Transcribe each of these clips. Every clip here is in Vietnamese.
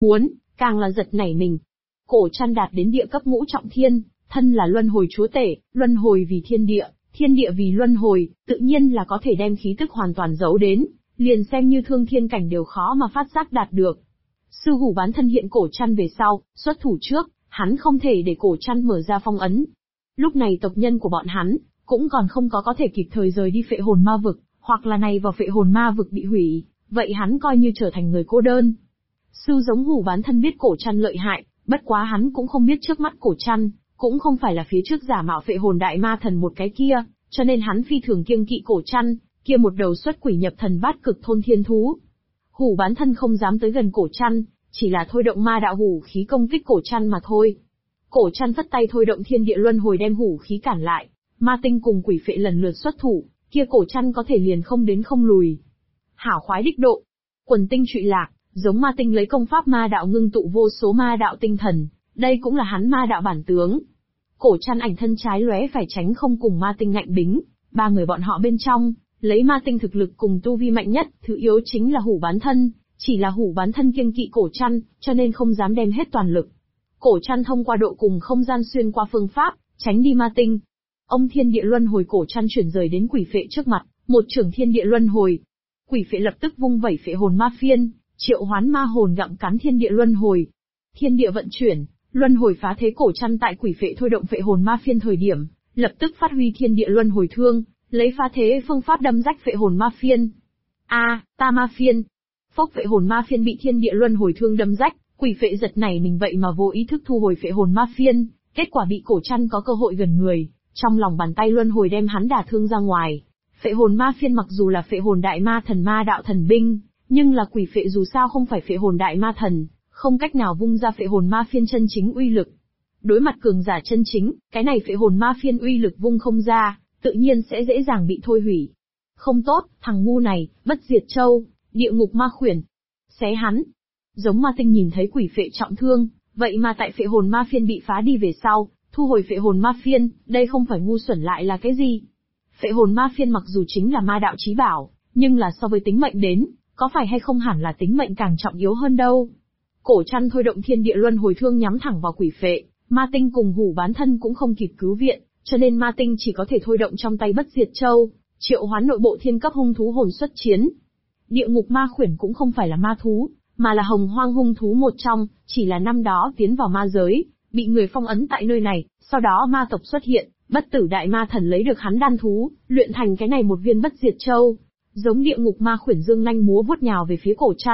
muốn, càng là giật nảy mình. Cổ Trăn đạt đến địa cấp ngũ trọng thiên, thân là luân hồi chúa tể, luân hồi vì thiên địa vì luân hồi, tự nhiên là có thể đem khí tức hoàn toàn giấu đến, liền xem như thương thiên cảnh đều khó mà phát giác đạt được. Sư hủ bán thân hiện Cổ Trăn về sau, xuất thủ trước, hắn không thể để Cổ Trăn mở ra phong ấn. Lúc này tộc nhân của bọn hắn, cũng còn không có thể kịp thời rời đi phệ hồn ma vực, hoặc là này vào phệ hồn ma vực bị hủy, vậy hắn coi như trở thành người cô đơn. Sư giống hủ bán thân biết Cổ Trăn lợi hại, bất quá hắn cũng không biết trước mắt Cổ Trăn, cũng không phải là phía trước giả mạo phệ hồn đại ma thần một cái kia, cho nên hắn phi thường kiêng kỵ Cổ Trăn, kia một đầu xuất quỷ nhập thần bát cực thôn thiên thú. Hủ bán thân không dám tới gần Cổ Trăn, chỉ là thôi động ma đạo hủ khí công kích Cổ Trăn mà thôi. Cổ Trăn phất tay thôi động thiên địa luân hồi đem hủ khí cản lại, ma tinh cùng quỷ phệ lần lượt xuất thủ, kia Cổ Trăn có thể liền không đến không lùi. Hảo khoái đích độ, quần tinh trụy lạc, giống ma tinh lấy công pháp ma đạo ngưng tụ vô số ma đạo tinh thần, đây cũng là hắn ma đạo bản tướng. Cổ Trăn ảnh thân trái lóe phải tránh không cùng ma tinh ngạnh bính, ba người bọn họ bên trong, lấy ma tinh thực lực cùng tu vi mạnh nhất, thứ yếu chính là hủ bán thân, chỉ là hủ bán thân kiêng kỵ Cổ Trăn, cho nên không dám đem hết toàn lực. Cổ Trăn thông qua độ cùng không gian xuyên qua phương pháp, tránh đi ma tinh. Ông thiên địa luân hồi Cổ Trăn chuyển rời đến quỷ phệ trước mặt, một trưởng thiên địa luân hồi. Quỷ phệ lập tức vung vẩy phệ hồn ma phiên, triệu hoán ma hồn gặm cắn thiên địa luân hồi. Thiên địa vận chuyển, luân hồi phá thế. Cổ Trăn tại quỷ phệ thôi động phệ hồn ma phiên thời điểm, lập tức phát huy thiên địa luân hồi thương, lấy phá thế phương pháp đâm rách phệ hồn ma phiên. Ta ma phiên. Phốc, phệ hồn ma phiên bị thiên địa luân hồi thương đâm rách, quỷ phệ giật này mình vậy mà vô ý thức thu hồi phệ hồn ma phiên, kết quả bị Cổ Trăn có cơ hội gần người, trong lòng bàn tay luân hồi đem hắn đả thương ra ngoài. Phệ hồn ma phiên mặc dù là phệ hồn đại ma thần ma đạo thần binh, nhưng là quỷ phệ dù sao không phải phệ hồn đại ma thần, không cách nào vung ra phệ hồn ma phiên chân chính uy lực. Đối mặt cường giả chân chính, cái này phệ hồn ma phiên uy lực vung không ra, tự nhiên sẽ dễ dàng bị thôi hủy. Không tốt, thằng ngu này, bất diệt châu, địa ngục ma khuyển. Xé hắn. Giống ma tinh nhìn thấy quỷ phệ trọng thương, vậy mà tại phệ hồn ma phiên bị phá đi về sau, thu hồi phệ hồn ma phiên, đây không phải ngu xuẩn lại là cái gì? Phệ hồn ma phiên mặc dù chính là ma đạo chí bảo, nhưng là so với tính mệnh đến, có phải hay không hẳn là tính mệnh càng trọng yếu hơn đâu. Cổ Trăn thôi động thiên địa luân hồi thương nhắm thẳng vào quỷ phệ, ma tinh cùng hủ bán thân cũng không kịp cứu viện, cho nên ma tinh chỉ có thể thôi động trong tay bất diệt châu, triệu hoán nội bộ thiên cấp hung thú hồn xuất chiến. Địa ngục ma khuyển cũng không phải là ma thú, mà là hồng hoang hung thú một trong, chỉ là năm đó tiến vào ma giới, bị người phong ấn tại nơi này, sau đó ma tộc xuất hiện, bất tử đại ma thần lấy được hắn đan thú, luyện thành cái này một viên bất diệt châu. Giống địa ngục ma khuyển dương nanh múa vuốt nhào về phía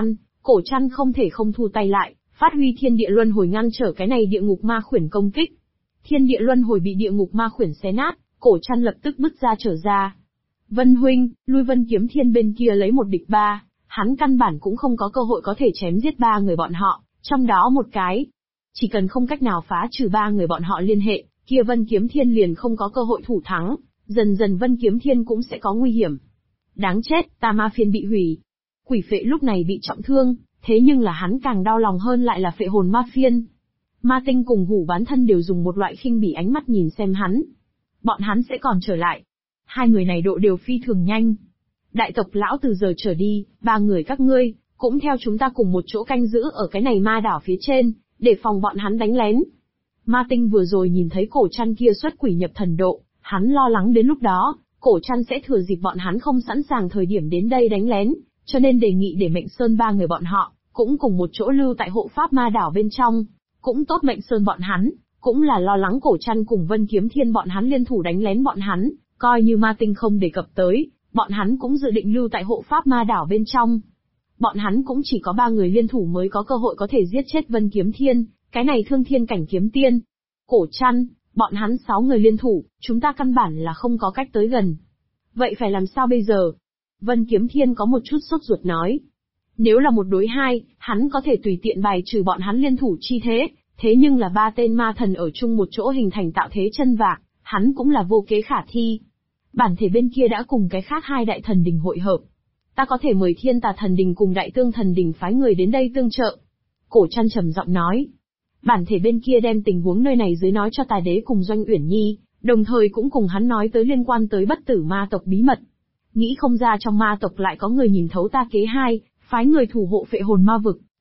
Cổ Trăn không thể không thu tay lại, phát huy thiên địa luân hồi ngăn trở cái này địa ngục ma khuyển công kích. Thiên địa luân hồi bị địa ngục ma khuyển xé nát, Cổ Trăn lập tức bứt ra trở ra. Vân huynh, lui Vân Kiếm Thiên bên kia lấy một địch ba, hắn căn bản cũng không có cơ hội có thể chém giết ba người bọn họ, trong đó một cái. Chỉ cần không cách nào phá trừ ba người bọn họ liên hệ, kia Vân Kiếm Thiên liền không có cơ hội thủ thắng, dần dần Vân Kiếm Thiên cũng sẽ có nguy hiểm. Đáng chết, ta ma phiên bị hủy. Quỷ phệ lúc này bị trọng thương, thế nhưng là hắn càng đau lòng hơn lại là phệ hồn ma phiên. Ma tinh cùng hủ bán thân đều dùng một loại khinh bỉ ánh mắt nhìn xem hắn. Bọn hắn sẽ còn trở lại. Hai người này độ đều phi thường nhanh. Đại tộc lão từ giờ trở đi, ba người các ngươi, cũng theo chúng ta cùng một chỗ canh giữ ở cái này ma đảo phía trên, để phòng bọn hắn đánh lén. Ma tinh vừa rồi nhìn thấy Cổ Trăn kia xuất quỷ nhập thần độ, hắn lo lắng đến lúc đó, Cổ Trăn sẽ thừa dịp bọn hắn không sẵn sàng thời điểm đến đây đánh lén, cho nên đề nghị để Mệnh Sơn ba người bọn họ, cũng cùng một chỗ lưu tại hộ pháp ma đảo bên trong. Cũng tốt, Mệnh Sơn bọn hắn, cũng là lo lắng Cổ Trăn cùng Vân Kiếm Thiên bọn hắn liên thủ đánh lén bọn hắn, coi như ma tinh không đề cập tới, bọn hắn cũng dự định lưu tại hộ pháp ma đảo bên trong. Bọn hắn cũng chỉ có ba người liên thủ mới có cơ hội có thể giết chết Vân Kiếm Thiên, cái này thương thiên cảnh kiếm tiên. Cổ Trăn, bọn hắn 6 người liên thủ, chúng ta căn bản là không có cách tới gần. Vậy phải làm sao bây giờ? Vân Kiếm Thiên có một chút sốt ruột nói. Nếu là 1 đối 2, hắn có thể tùy tiện bài trừ bọn hắn liên thủ chi thế, thế nhưng là 3 tên ma thần ở chung một chỗ hình thành tạo thế chân vạc, hắn cũng là vô kế khả thi. Bản thể bên kia đã cùng cái khác 2 đại thần đình hội hợp. Ta có thể mời Thiên Tà thần đình cùng Đại Tương thần đình phái người đến đây tương trợ. Cổ Trăn trầm giọng nói. Bản thể bên kia đem tình huống nơi này dưới nói cho Tài Đế cùng Doanh Uyển Nhi, đồng thời cũng cùng hắn nói tới liên quan tới bất tử ma tộc bí mật. Nghĩ không ra trong ma tộc lại có người nhìn thấu ta kế 2, phái người thủ hộ phệ hồn ma vực,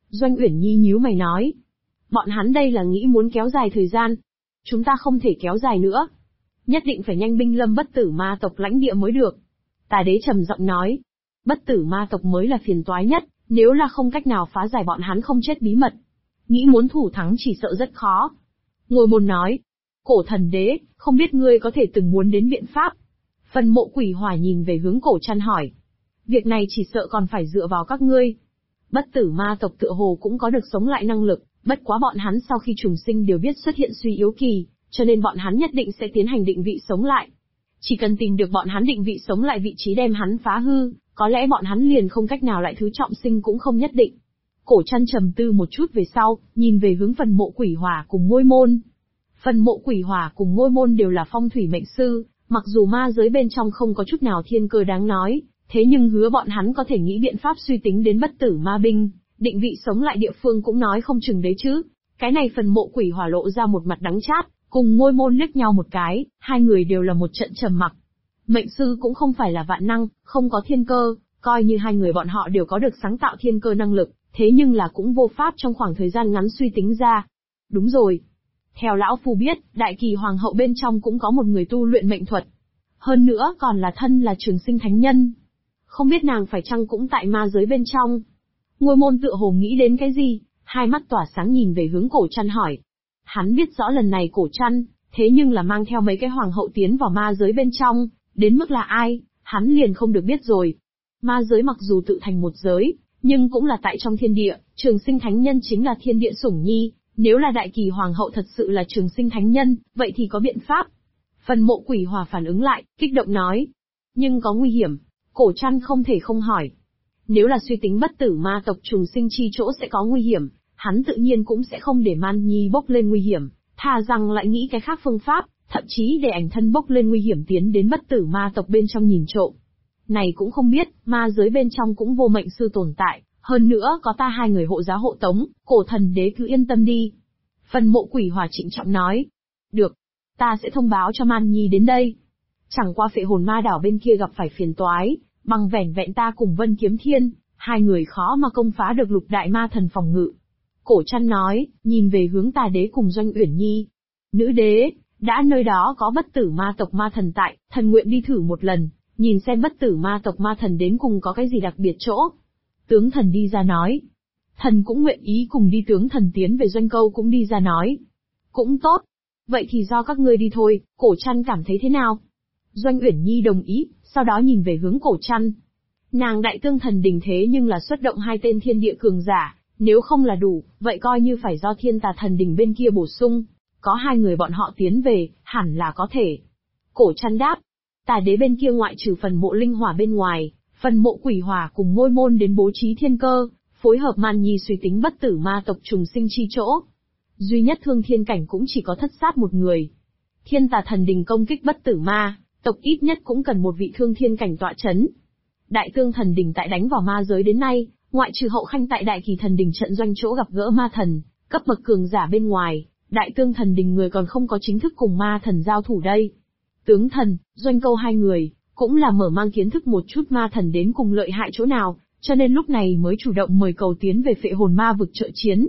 Doanh Uyển Nhi nhíu mày nói. Bọn hắn đây là nghĩ muốn kéo dài thời gian. Chúng ta không thể kéo dài nữa. Nhất định phải nhanh binh lâm bất tử ma tộc lãnh địa mới được. Tà đế trầm giọng nói. Bất tử ma tộc mới là phiền toái nhất, nếu là không cách nào phá giải bọn hắn không chết bí mật. Nghĩ muốn thủ thắng chỉ sợ rất khó. Ngồi môn nói. Cổ thần đế, không biết ngươi có thể từng muốn đến biện pháp. Phần mộ quỷ hỏa nhìn về hướng cổ chăn hỏi. Việc này chỉ sợ còn phải dựa vào các ngươi. Bất tử ma tộc tựa hồ cũng có được sống lại năng lực, bất quá bọn hắn sau khi trùng sinh đều biết xuất hiện suy yếu kỳ, cho nên bọn hắn nhất định sẽ tiến hành định vị sống lại. Chỉ cần tìm được bọn hắn định vị sống lại vị trí đem hắn phá hư, có lẽ bọn hắn liền không cách nào lại thứ trọng sinh cũng không nhất định. Cổ chăn trầm tư một chút về sau, nhìn về hướng phần mộ quỷ hỏa cùng ngôi môn. Phần mộ quỷ hỏa cùng ngôi môn đều là phong thủy mệnh sư, mặc dù ma giới bên trong không có chút nào thiên cơ đáng nói, thế nhưng hứa bọn hắn có thể nghĩ biện pháp suy tính đến bất tử ma binh, định vị sống lại địa phương cũng nói không chừng đấy chứ. Cái này phần mộ quỷ hỏa lộ ra một mặt đắng chát, cùng ngôi môn liếc nhau một cái, hai người đều là một trận trầm mặc. Mệnh sư cũng không phải là vạn năng, không có thiên cơ, coi như hai người bọn họ đều có được sáng tạo thiên cơ năng lực, thế nhưng là cũng vô pháp trong khoảng thời gian ngắn suy tính ra. Đúng rồi. Theo lão phu biết, đại kỳ hoàng hậu bên trong cũng có một người tu luyện mệnh thuật. Hơn nữa còn là thân là trường sinh thánh nhân. Không biết nàng phải chăng cũng tại ma giới bên trong. Ngôi môn tựa hồ nghĩ đến cái gì, hai mắt tỏa sáng nhìn về hướng cổ chăn hỏi. Hắn biết rõ lần này cổ chăn, thế nhưng là mang theo mấy cái hoàng hậu tiến vào ma giới bên trong, đến mức là ai, hắn liền không được biết rồi. Ma giới mặc dù tự thành một giới, nhưng cũng là tại trong thiên địa, trường sinh thánh nhân chính là thiên địa sủng nhi, nếu là đại kỳ hoàng hậu thật sự là trường sinh thánh nhân, vậy thì có biện pháp. Phần mộ quỷ hỏa phản ứng lại, kích động nói. Nhưng có nguy hiểm, cổ chăn không thể không hỏi. Nếu là suy tính bất tử ma tộc trùng sinh chi chỗ sẽ có nguy hiểm, hắn tự nhiên cũng sẽ không để Man Nhi bốc lên nguy hiểm, thà rằng lại nghĩ cái khác phương pháp, thậm chí để ảnh thân bốc lên nguy hiểm tiến đến bất tử ma tộc bên trong nhìn trộm. Này cũng không biết, ma giới bên trong cũng vô mệnh sư tồn tại, hơn nữa có ta hai người hộ giá hộ tống, cổ thần đế cứ yên tâm đi. Phần mộ quỷ hỏa trịnh trọng nói. Được, ta sẽ thông báo cho Man Nhi đến đây. Chẳng qua phệ hồn ma đảo bên kia gặp phải phiền toái, bằng vẻn vẹn ta cùng Vân Kiếm Thiên, hai người khó mà công phá được lục đại ma thần phòng ngự. Cổ chăn nói, nhìn về hướng Tà đế cùng Doanh Uyển Nhi. Nữ đế, đã nơi đó có bất tử ma tộc ma thần tại, thần nguyện đi thử một lần, nhìn xem bất tử ma tộc ma thần đến cùng có cái gì đặc biệt chỗ. Tướng thần đi ra nói. Thần cũng nguyện ý cùng đi. Tướng thần tiến về Doanh Câu cũng đi ra nói. Cũng tốt. Vậy thì do các ngươi đi thôi, cổ chăn cảm thấy thế nào? Doanh Uyển Nhi đồng ý, sau đó nhìn về hướng cổ chăn. Nàng đại tương thần đình thế nhưng là xuất động hai tên thiên địa cường giả, nếu không là đủ, vậy coi như phải do thiên tà thần đình bên kia bổ sung. Có hai người bọn họ tiến về, hẳn là có thể. Cổ chăn đáp. Tà đế bên kia ngoại trừ phần mộ linh hỏa bên ngoài, phần mộ quỷ hỏa cùng ngôi môn đến bố trí thiên cơ, phối hợp Man Nhi suy tính bất tử ma tộc trùng sinh chi chỗ. Duy nhất thương thiên cảnh cũng chỉ có thất sát một người. Thiên tà thần đình công kích bất tử ma tộc ít nhất cũng cần một vị thương thiên cảnh tọa chấn. Đại tương thần đình tại đánh vào ma giới đến nay, ngoại trừ hậu khanh tại đại kỳ thần đình trận doanh chỗ gặp gỡ ma thần, cấp bậc cường giả bên ngoài, đại tương thần đình người còn không có chính thức cùng ma thần giao thủ đây. Tướng thần, Doanh Câu hai người, cũng là mở mang kiến thức một chút ma thần đến cùng lợi hại chỗ nào, cho nên lúc này mới chủ động mời cầu tiến về phệ hồn ma vực trợ chiến.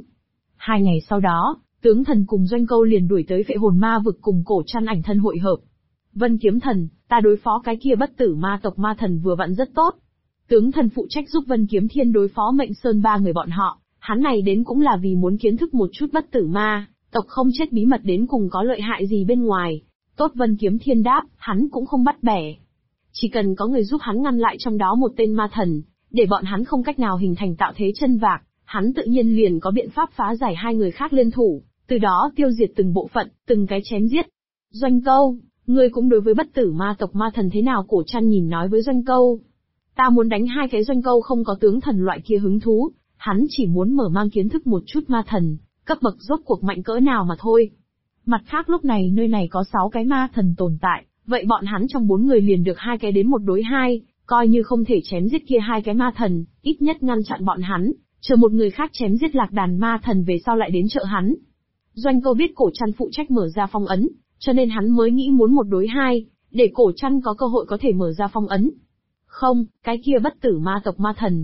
2 ngày sau đó, tướng thần cùng Doanh Câu liền đuổi tới phệ hồn ma vực cùng cổ chăn ảnh thân hội hợp. Vân Kiếm Thần, ta đối phó cái kia bất tử ma tộc ma thần vừa vặn rất tốt. Tướng thần phụ trách giúp Vân Kiếm Thiên đối phó Mệnh Sơn ba người bọn họ, hắn này đến cũng là vì muốn kiến thức một chút bất tử ma tộc không chết bí mật đến cùng có lợi hại gì bên ngoài. Tốt, Vân Kiếm Thiên đáp, hắn cũng không bắt bẻ. Chỉ cần có người giúp hắn ngăn lại trong đó một tên ma thần, để bọn hắn không cách nào hình thành tạo thế chân vạc, hắn tự nhiên liền có biện pháp phá giải hai người khác liên thủ, từ đó tiêu diệt từng bộ phận, từng cái chém giết. Doanh Câu, ngươi cũng đối với bất tử ma tộc ma thần thế nào? Cổ chăn nhìn nói với Doanh Câu. Ta muốn đánh hai cái. Doanh Câu không có tướng thần loại kia hứng thú, hắn chỉ muốn mở mang kiến thức một chút ma thần, cấp bậc rốt cuộc mạnh cỡ nào mà thôi. Mặt khác lúc này nơi này có 6 cái ma thần tồn tại, vậy bọn hắn trong 4 người liền được 2 cái đến 1 đối 2, coi như không thể chém giết kia 2 cái ma thần, ít nhất ngăn chặn bọn hắn, chờ một người khác chém giết lạc đàn ma thần về sau lại đến trợ hắn. Doanh Câu biết cổ chăn phụ trách mở ra phong ấn, cho nên hắn mới nghĩ muốn 1 đối 2, để cổ chăn có cơ hội có thể mở ra phong ấn. Không, cái kia bất tử ma tộc ma thần,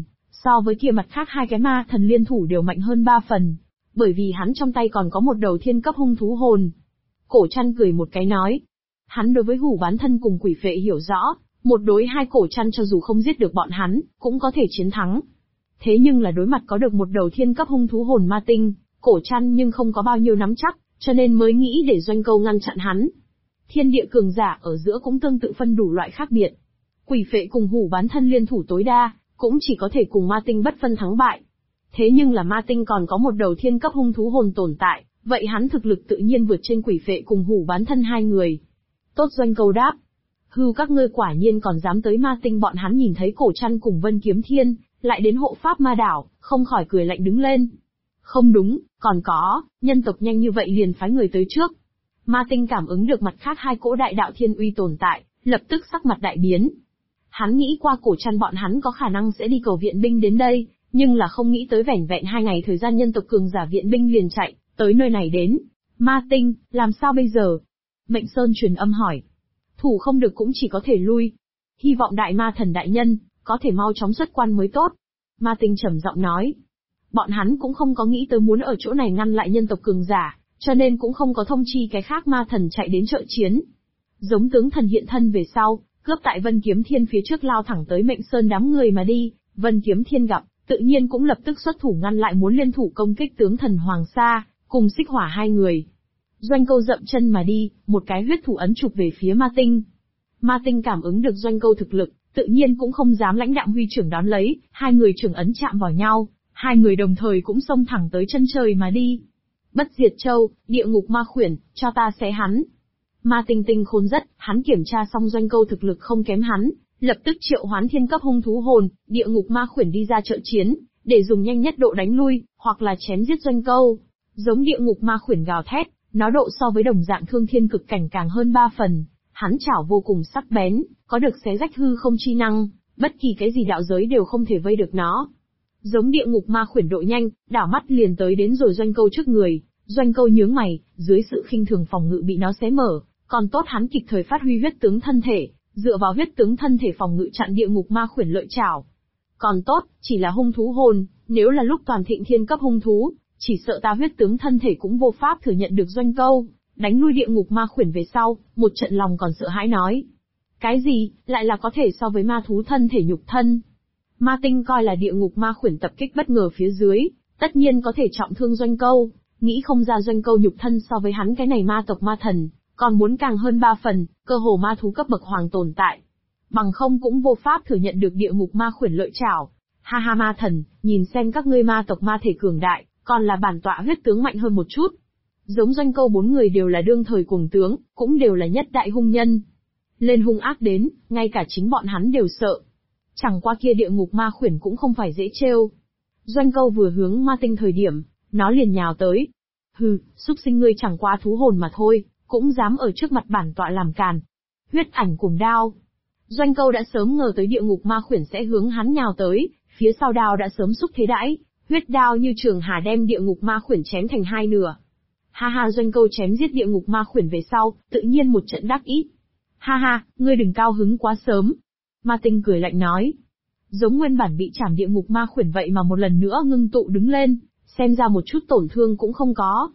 So với kia mặt khác hai cái ma thần liên thủ đều mạnh hơn 3 phần, bởi vì hắn trong tay còn có một đầu thiên cấp hung thú hồn. Cổ Trăn cười một cái nói. Hắn đối với Hủ Bán Thân cùng Quỷ Phệ hiểu rõ, một đối hai Cổ Trăn cho dù không giết được bọn hắn, cũng có thể chiến thắng. Thế nhưng là đối mặt có được một đầu thiên cấp hung thú hồn ma tinh, Cổ Trăn nhưng không có bao nhiêu nắm chắc, cho nên mới nghĩ để Doanh Câu ngăn chặn hắn. Thiên địa cường giả ở giữa cũng tương tự phân đủ loại khác biệt. Quỷ Phệ cùng Hủ Bán Thân liên thủ tối đa, cũng chỉ có thể cùng ma tinh bất phân thắng bại. Thế nhưng là ma tinh còn có một đầu thiên cấp hung thú hồn tồn tại, vậy hắn thực lực tự nhiên vượt trên Quỷ Phệ cùng Hủ Bán Thân hai người. Tốt, Doanh Câu đáp. Hừ, các ngươi quả nhiên còn dám tới ma tinh. Bọn hắn nhìn thấy Cổ Trăn cùng Vân Kiếm Thiên, lại đến hộ pháp ma đảo, không khỏi cười lạnh đứng lên. Không đúng, còn có, nhân tộc nhanh như vậy liền phái người tới trước. Ma tinh cảm ứng được mặt khác hai cỗ đại đạo thiên uy tồn tại, lập tức sắc mặt đại biến. Hắn nghĩ qua Cổ Trăn bọn hắn có khả năng sẽ đi cầu viện binh đến đây, nhưng là không nghĩ tới vẻn vẹn 2 ngày thời gian nhân tộc cường giả viện binh liền chạy tới nơi này đến. Ma tinh, làm sao bây giờ? Mệnh Sơn truyền âm hỏi. Thủ không được cũng chỉ có thể lui. Hy vọng đại ma thần đại nhân, có thể mau chóng xuất quan mới tốt. Ma tinh trầm giọng nói. Bọn hắn cũng không có nghĩ tới muốn ở chỗ này ngăn lại nhân tộc cường giả, cho nên cũng không có thông chi cái khác ma thần chạy đến trợ chiến. Giống tướng thần hiện thân về sau, cướp tại Vân Kiếm Thiên phía trước lao thẳng tới Mệnh Sơn đám người mà đi. Vân Kiếm Thiên gặp, tự nhiên cũng lập tức xuất thủ ngăn lại muốn liên thủ công kích tướng thần Hoàng Sa, cùng Xích Hỏa hai người. Doanh Câu dậm chân mà đi, một cái huyết thủ ấn chụp về phía ma tinh. Ma tinh cảm ứng được Doanh Câu thực lực, tự nhiên cũng không dám lãnh đạm huy trưởng đón lấy, hai người trưởng ấn chạm vào nhau, hai người đồng thời cũng xông thẳng tới chân trời mà đi. Bất Diệt Châu, địa ngục ma khuyển, cho ta xé hắn. Ma tinh tinh khôn rất, hắn kiểm tra xong Doanh Câu thực lực không kém hắn, lập tức triệu hoán thiên cấp hung thú hồn, địa ngục ma khuyển đi ra trợ chiến, để dùng nhanh nhất độ đánh lui, hoặc là chém giết Doanh Câu. Giống địa ngục ma khuyển gào thét, nó độ so với đồng dạng thương thiên cực cảnh càng hơn 3 phần, hắn chảo vô cùng sắc bén, có được xé rách hư không chi năng, bất kỳ cái gì đạo giới đều không thể vây được nó. Giống địa ngục ma khuyển độ nhanh, đảo mắt liền tới đến rồi Doanh Câu trước người, Doanh Câu nhướng mày, dưới sự khinh thường phòng ngự bị nó xé mở, còn tốt hắn kịp thời phát huy huyết tướng thân thể, dựa vào huyết tướng thân thể phòng ngự chặn địa ngục ma khuyển lợi chảo. Còn tốt, chỉ là hung thú hồn, nếu là lúc toàn thịnh thiên cấp hung thú, chỉ sợ ta huyết tướng thân thể cũng vô pháp thừa nhận được Doanh Câu. Đánh lui địa ngục ma khuyển về sau, một trận lòng còn sợ hãi nói. Cái gì, lại là có thể so với ma thú thân thể nhục thân? Ma tinh coi là địa ngục ma khuyển tập kích bất ngờ phía dưới, tất nhiên có thể trọng thương Doanh Câu, nghĩ không ra Doanh Câu nhục thân so với hắn cái này ma tộc ma thần, còn muốn càng hơn 3 phần, cơ hồ ma thú cấp bậc hoàng tồn tại. Bằng không cũng vô pháp thừa nhận được địa ngục ma khuyển lợi chảo. Ha ha ma thần, nhìn xem các ngươi ma tộc ma thể cường đại, còn là bản tọa huyết tướng mạnh hơn một chút. Giống Doanh Câu 4 người đều là đương thời cuồng tướng, cũng đều là nhất đại hung nhân. Lên hung ác đến, ngay cả chính bọn hắn đều sợ. Chẳng qua kia địa ngục ma khuyển cũng không phải dễ trêu. Doanh Câu vừa hướng ma tinh thời điểm, nó liền nhào tới. Hừ, súc sinh ngươi chẳng qua thú hồn mà thôi, cũng dám ở trước mặt bản tọa làm càn. Huyết ảnh cùng đao. Doanh Câu đã sớm ngờ tới địa ngục ma khuyển sẽ hướng hắn nhào tới, phía sau đao đã sớm xúc thế đãi, huyết đao như trường hà đem địa ngục ma khuyển chém thành hai nửa. Ha ha, Doanh Câu chém giết địa ngục ma khuyển về sau, tự nhiên một trận đắc ý. Ha ha, ngươi đừng cao hứng quá sớm. Ma tinh cười lạnh nói. Giống nguyên bản bị chảm địa ngục ma khuyển vậy mà một lần nữa ngưng tụ đứng lên, xem ra một chút tổn thương cũng không có.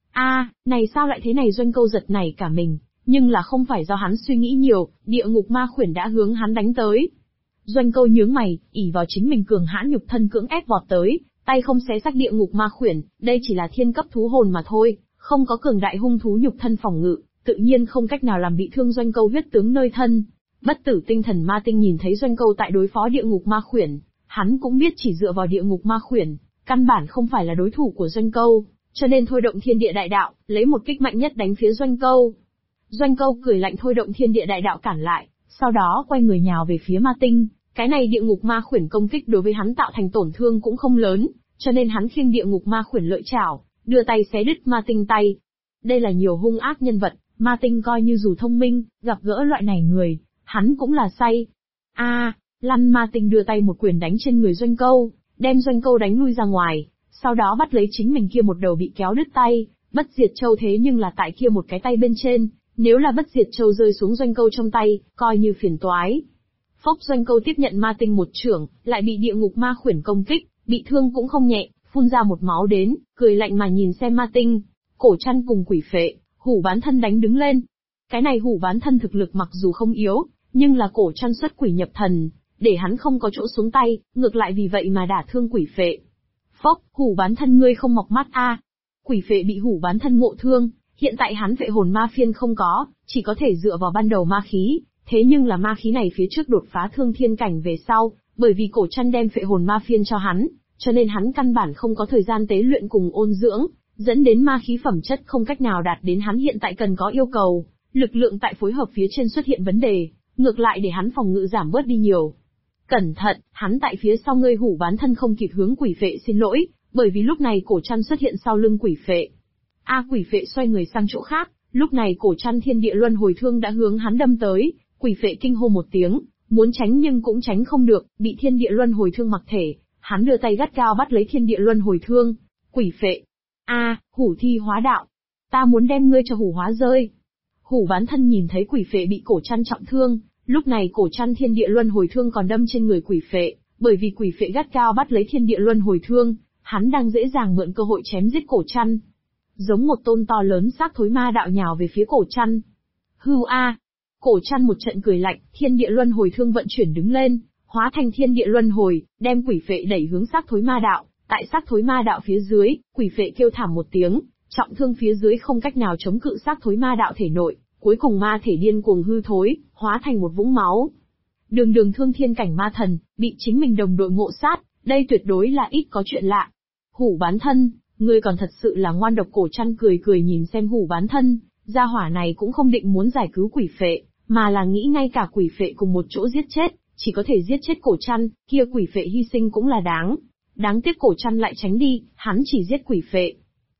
Này sao lại thế này? Doanh Câu giật nảy cả mình, nhưng là không phải do hắn suy nghĩ nhiều, địa ngục ma khuyển đã hướng hắn đánh tới. Doanh Câu nhướng mày, ỷ vào chính mình cường hãn nhục thân cưỡng ép vọt tới, tay không xé xác địa ngục ma khuyển, đây chỉ là thiên cấp thú hồn mà thôi, không có cường đại hung thú nhục thân phòng ngự, tự nhiên không cách nào làm bị thương Doanh Câu huyết tướng nơi thân. Bất tử tinh thần ma tinh nhìn thấy Doanh Câu tại đối phó địa ngục ma khuyển, hắn cũng biết chỉ dựa vào địa ngục ma khuyển, căn bản không phải là đối thủ của Doanh Câu, cho nên thôi động thiên địa đại đạo, lấy một kích mạnh nhất đánh phía Doanh Câu. Doanh Câu cười lạnh thôi động thiên địa đại đạo cản lại, sau đó quay người nhào về phía ma tinh, cái này địa ngục ma khuyển công kích đối với hắn tạo thành tổn thương cũng không lớn, cho nên hắn khiêng địa ngục ma khuyển lợi chảo, đưa tay xé đứt ma tinh tay. Đây là nhiều hung ác nhân vật, ma tinh coi như dù thông minh, gặp gỡ loại này người, hắn cũng là say. Lăn ma tinh đưa tay một quyền đánh trên người Doanh Câu, đem Doanh Câu đánh lui ra ngoài, sau đó bắt lấy chính mình kia một đầu bị kéo đứt tay, Bất Diệt Châu thế nhưng là tại kia một cái tay bên trên, nếu là Bất Diệt Châu rơi xuống Doanh Câu trong tay, coi như phiền toái. Phốc, Doanh Câu tiếp nhận ma tinh một chưởng, lại bị địa ngục ma khuyển công kích, bị thương cũng không nhẹ, phun ra một máu đến, cười lạnh mà nhìn xem ma tinh. Cổ Trăn cùng quỷ phệ, Hủ Bán Thân đánh đứng lên. Cái này Hủ Bán Thân thực lực mặc dù không yếu, nhưng là Cổ Trăn xuất quỷ nhập thần, để hắn không có chỗ xuống tay, ngược lại vì vậy mà đả thương quỷ phệ. Phốc, Hủ Bán Thân ngươi không mọc mắt a. Quỷ phệ bị Hủ Bán Thân ngộ thương, hiện tại hắn phệ hồn ma phiên không có, chỉ có thể dựa vào ban đầu ma khí, thế nhưng là ma khí này phía trước đột phá thương thiên cảnh về sau, bởi vì Cổ Trăn đem phệ hồn ma phiên cho hắn, cho nên hắn căn bản không có thời gian tế luyện cùng ôn dưỡng, dẫn đến ma khí phẩm chất không cách nào đạt đến hắn hiện tại cần có yêu cầu, lực lượng tại phối hợp phía trên xuất hiện vấn đề, ngược lại để hắn phòng ngự giảm bớt đi nhiều. Cẩn thận, hắn tại phía sau ngươi. Hủ Bán Thân không kịp hướng quỷ phệ xin lỗi, bởi vì lúc này Cổ Trăn xuất hiện sau lưng quỷ phệ. Quỷ phệ xoay người sang chỗ khác, lúc này Cổ Trăn thiên địa luân hồi thương đã hướng hắn đâm tới, quỷ phệ kinh hô một tiếng, muốn tránh nhưng cũng tránh không được, bị thiên địa luân hồi thương mặc thể, hắn đưa tay gắt gao bắt lấy thiên địa luân hồi thương. Quỷ phệ, hủ thi hóa đạo, ta muốn đem ngươi cho hủ hóa rơi. Hủ Bán Thân nhìn thấy quỷ phệ bị Cổ Trăn trọng thương, lúc này Cổ Trăn thiên địa luân hồi thương còn đâm trên người quỷ phệ, bởi vì quỷ phệ gắt gao bắt lấy thiên địa luân hồi thương, hắn đang dễ dàng mượn cơ hội chém giết Cổ Trăn. Giống một tôn to lớn xác thối ma đạo nhào về phía Cổ Trăn. Hưu a! Cổ Trăn một trận cười lạnh, thiên địa luân hồi thương vận chuyển đứng lên, hóa thành thiên địa luân hồi, đem quỷ phệ đẩy hướng xác thối ma đạo. Tại xác thối ma đạo phía dưới, quỷ phệ kêu thảm một tiếng, trọng thương phía dưới không cách nào chống cự xác thối ma đạo thể nội, cuối cùng ma thể điên cuồng hư thối, hóa thành một vũng máu. Đường thương thiên cảnh ma thần, bị chính mình đồng đội ngộ sát, đây tuyệt đối là ít có chuyện lạ. Hủ Bán Thân, ngươi còn thật sự là ngoan độc. Cổ Trăn cười cười nhìn xem Hủ Bán Thân, gia hỏa này cũng không định muốn giải cứu quỷ phệ, mà là nghĩ ngay cả quỷ phệ cùng một chỗ giết chết, chỉ có thể giết chết Cổ Trăn, kia quỷ phệ hy sinh cũng là đáng. Đáng tiếc Cổ Trăn lại tránh đi, hắn chỉ giết quỷ phệ.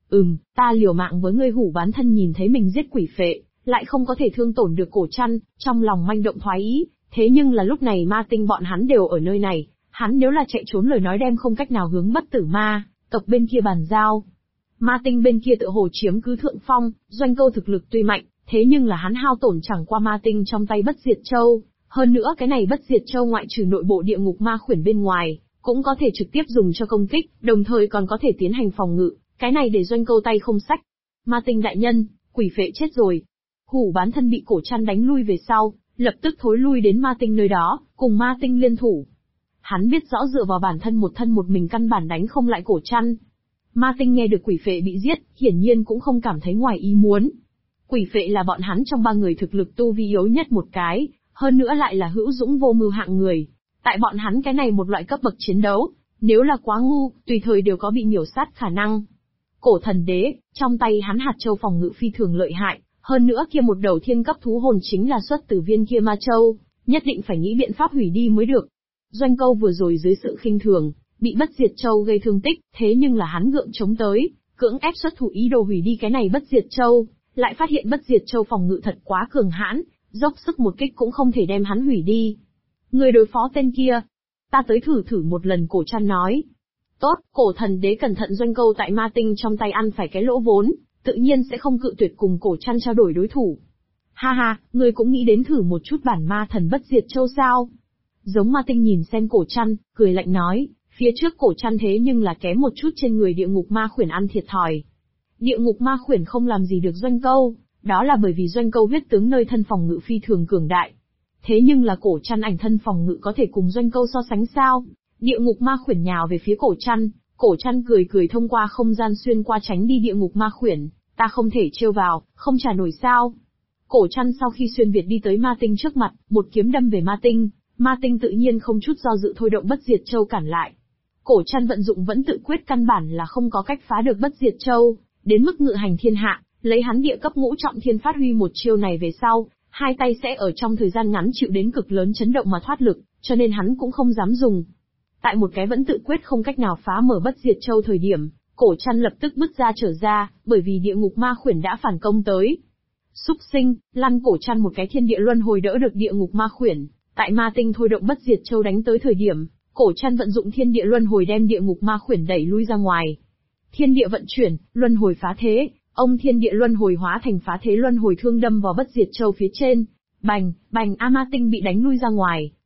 Ta liều mạng với ngươi. Hủ Bán Thân nhìn thấy mình giết quỷ phệ, lại không có thể thương tổn được Cổ Trăn, trong lòng manh động thoái ý, thế nhưng là lúc này ma tinh bọn hắn đều ở nơi này, hắn nếu là chạy trốn lời nói đem không cách nào hướng Bất Tử Ma tộc bên kia bàn giao. Ma tinh bên kia tựa hồ chiếm cứ thượng phong, Doanh Câu thực lực tuy mạnh, thế nhưng là hắn hao tổn chẳng qua ma tinh trong tay Bất Diệt Châu, hơn nữa cái này Bất Diệt Châu ngoại trừ nội bộ địa ngục ma khuyển bên ngoài, cũng có thể trực tiếp dùng cho công kích, đồng thời còn có thể tiến hành phòng ngự, cái này để Doanh Câu tay không xách. Ma tinh đại nhân, quỷ phệ chết rồi. Hủ Bán Thân bị Cổ Trăn đánh lui về sau, lập tức thối lui đến ma tinh nơi đó, cùng ma tinh liên thủ. Hắn biết rõ dựa vào bản thân một mình căn bản đánh không lại Cổ Trăn. Ma tinh nghe được quỷ phệ bị giết, hiển nhiên cũng không cảm thấy ngoài ý muốn. Quỷ phệ là bọn hắn trong ba người thực lực tu vi yếu nhất một cái, hơn nữa lại là hữu dũng vô mưu hạng người. Tại bọn hắn cái này một loại cấp bậc chiến đấu, nếu là quá ngu, tùy thời đều có bị miểu sát khả năng. Cổ Thần Đế, trong tay hắn hạt châu phòng ngự phi thường lợi hại, hơn nữa kia một đầu thiên cấp thú hồn chính là xuất từ viên kia ma châu, nhất định phải nghĩ biện pháp hủy đi mới được. Doanh Câu vừa rồi dưới sự khinh thường, bị Bất Diệt Châu gây thương tích, thế nhưng là hắn gượng chống tới, cưỡng ép xuất thủ ý đồ hủy đi cái này Bất Diệt Châu, lại phát hiện Bất Diệt Châu phòng ngự thật quá cường hãn, dốc sức một kích cũng không thể đem hắn hủy đi. Người đối phó tên kia, ta tới thử một lần. Cổ Trăn nói. Tốt, Cổ Thần Đế cẩn thận. Doanh Câu tại ma tinh trong tay ăn phải cái lỗ vốn, tự nhiên sẽ không cự tuyệt cùng Cổ Trăn trao đổi đối thủ. Ha, ngươi cũng nghĩ đến thử một chút bản ma thần Bất Diệt Châu sao? Giống ma tinh nhìn xem Cổ Trăn, cười lạnh nói, phía trước Cổ Trăn thế nhưng là kém một chút trên người địa ngục ma khuyển ăn thiệt thòi. Địa ngục ma khuyển không làm gì được Doanh Câu, đó là bởi vì Doanh Câu huyết tướng nơi thân phòng ngự phi thường cường đại. Thế nhưng là Cổ Trăn ảnh thân phòng ngự có thể cùng Doanh Câu so sánh sao? Địa ngục ma khuyển nhào về phía Cổ Trăn cười thông qua không gian xuyên qua tránh đi địa ngục ma khuyển, ta không thể trêu vào, không trả nổi sao? Cổ Trăn sau khi xuyên việt đi tới ma tinh trước mặt, một kiếm đâm về ma tinh tự nhiên không chút do dự thôi động Bất Diệt Châu cản lại. Cổ Trăn vận dụng vẫn tự quyết căn bản là không có cách phá được Bất Diệt Châu, đến mức ngự hành thiên hạ, lấy hắn địa cấp ngũ trọng thiên phát huy một chiêu này về sau, hai tay sẽ ở trong thời gian ngắn chịu đến cực lớn chấn động mà thoát lực, cho nên hắn cũng không dám dùng. Tại một cái vẫn tự quyết không cách nào phá mở Bất Diệt Châu thời điểm, Cổ Trăn lập tức bứt ra trở ra, bởi vì địa ngục ma khuyển đã phản công tới. Súc sinh, lăn! Cổ Trăn một cái thiên địa luân hồi đỡ được địa ngục ma khuyển, tại ma tinh thôi động Bất Diệt Châu đánh tới thời điểm, Cổ Trăn vận dụng thiên địa luân hồi đem địa ngục ma khuyển đẩy lui ra ngoài. Thiên địa vận chuyển, luân hồi phá thế, ông thiên địa luân hồi hóa thành phá thế luân hồi thương đâm vào Bất Diệt Châu phía trên. Bành, ma tinh bị đánh lui ra ngoài,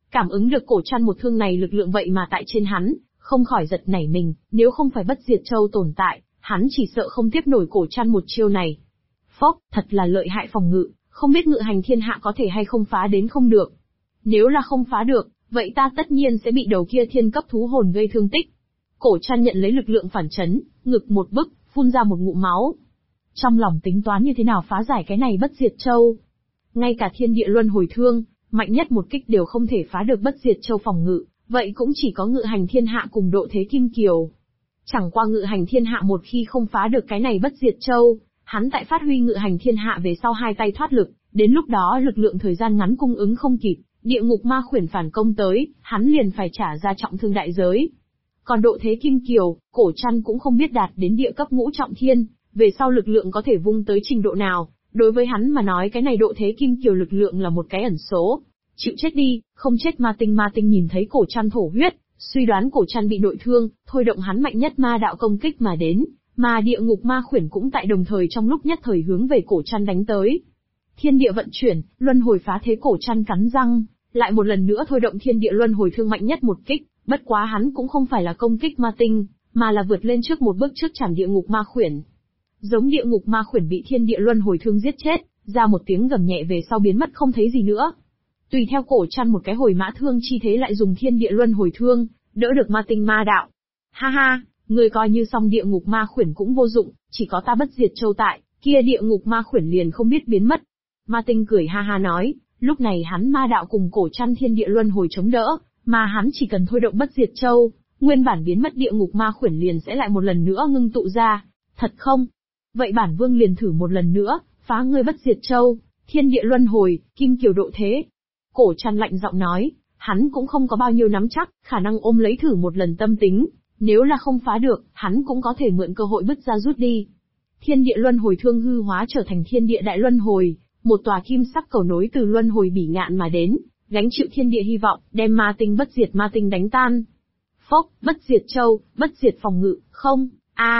Cảm ứng được Cổ Trăn một thương này lực lượng vậy mà tại trên hắn, không khỏi giật nảy mình, nếu không phải Bất Diệt Châu tồn tại, hắn chỉ sợ không tiếp nổi Cổ Trăn một chiêu này. Phốc, thật là lợi hại phòng ngự, không biết Ngự Hành Thiên Hạ có thể hay không phá đến không được. Nếu là không phá được, vậy ta tất nhiên sẽ bị đầu kia thiên cấp thú hồn gây thương tích. Cổ Trăn nhận lấy lực lượng phản chấn, ngực một bức, phun ra một ngụm máu. Trong lòng tính toán như thế nào phá giải cái này Bất Diệt Châu. Ngay cả thiên địa luân hồi thương, mạnh nhất một kích đều không thể phá được Bất Diệt Châu phòng ngự, vậy cũng chỉ có Ngự Hành Thiên Hạ cùng Độ Thế Kim Kiều. Chẳng qua Ngự Hành Thiên Hạ một khi không phá được cái này Bất Diệt Châu, hắn tại phát huy Ngự Hành Thiên Hạ về sau hai tay thoát lực, đến lúc đó lực lượng thời gian ngắn cung ứng không kịp, địa ngục ma khuyển phản công tới, hắn liền phải trả ra trọng thương đại giới. Còn Độ Thế Kim Kiều, Cổ Trăn cũng không biết đạt đến địa cấp ngũ trọng thiên, về sau lực lượng có thể vung tới trình độ nào, đối với hắn mà nói cái này Độ Thế Kim Kiều lực lượng là một cái ẩn số. Chịu chết đi, không chết ma tinh nhìn thấy Cổ Trăn thổ huyết, suy đoán Cổ Trăn bị nội thương, thôi động hắn mạnh nhất ma đạo công kích mà đến, mà địa ngục ma khuyển cũng tại đồng thời trong lúc nhất thời hướng về Cổ Trăn đánh tới. Thiên địa vận chuyển, luân hồi phá thế. Cổ Trăn cắn răng, lại một lần nữa thôi động thiên địa luân hồi thương mạnh nhất một kích, bất quá hắn cũng không phải là công kích ma tinh, mà là vượt lên trước một bước trước chảm địa ngục ma khuyển. Giống địa ngục ma khuyển bị thiên địa luân hồi thương giết chết, ra một tiếng gầm nhẹ về sau biến mất không thấy gì nữa. Tùy theo Cổ Trăn một cái hồi mã thương chi thế lại dùng thiên địa luân hồi thương, đỡ được ma tinh ma đạo. Ha ha, người coi như xong địa ngục ma khuyển cũng vô dụng, chỉ có ta Bất Diệt Châu tại, kia địa ngục ma khuyển liền không biết biến mất. Ma tinh cười ha ha nói, lúc này hắn ma đạo cùng Cổ Trăn thiên địa luân hồi chống đỡ, mà hắn chỉ cần thôi động Bất Diệt Châu, nguyên bản biến mất địa ngục ma khuyển liền sẽ lại một lần nữa ngưng tụ ra. Thật không? Vậy bản vương liền thử một lần nữa, phá ngươi Bất Diệt Châu, thiên địa luân hồi, Kim Kiều Độ Thế. Cổ Trăn lạnh giọng nói, hắn cũng không có bao nhiêu nắm chắc, khả năng ôm lấy thử một lần tâm tính, nếu là không phá được, hắn cũng có thể mượn cơ hội bứt ra rút đi. Thiên địa luân hồi thương hư hóa trở thành thiên địa đại luân hồi, một tòa kim sắc cầu nối từ luân hồi bỉ ngạn mà đến, gánh chịu thiên địa hy vọng, đem ma tinh bất diệt ma tinh đánh tan. Phốc, Bất Diệt Châu, bất diệt phòng ngự, không,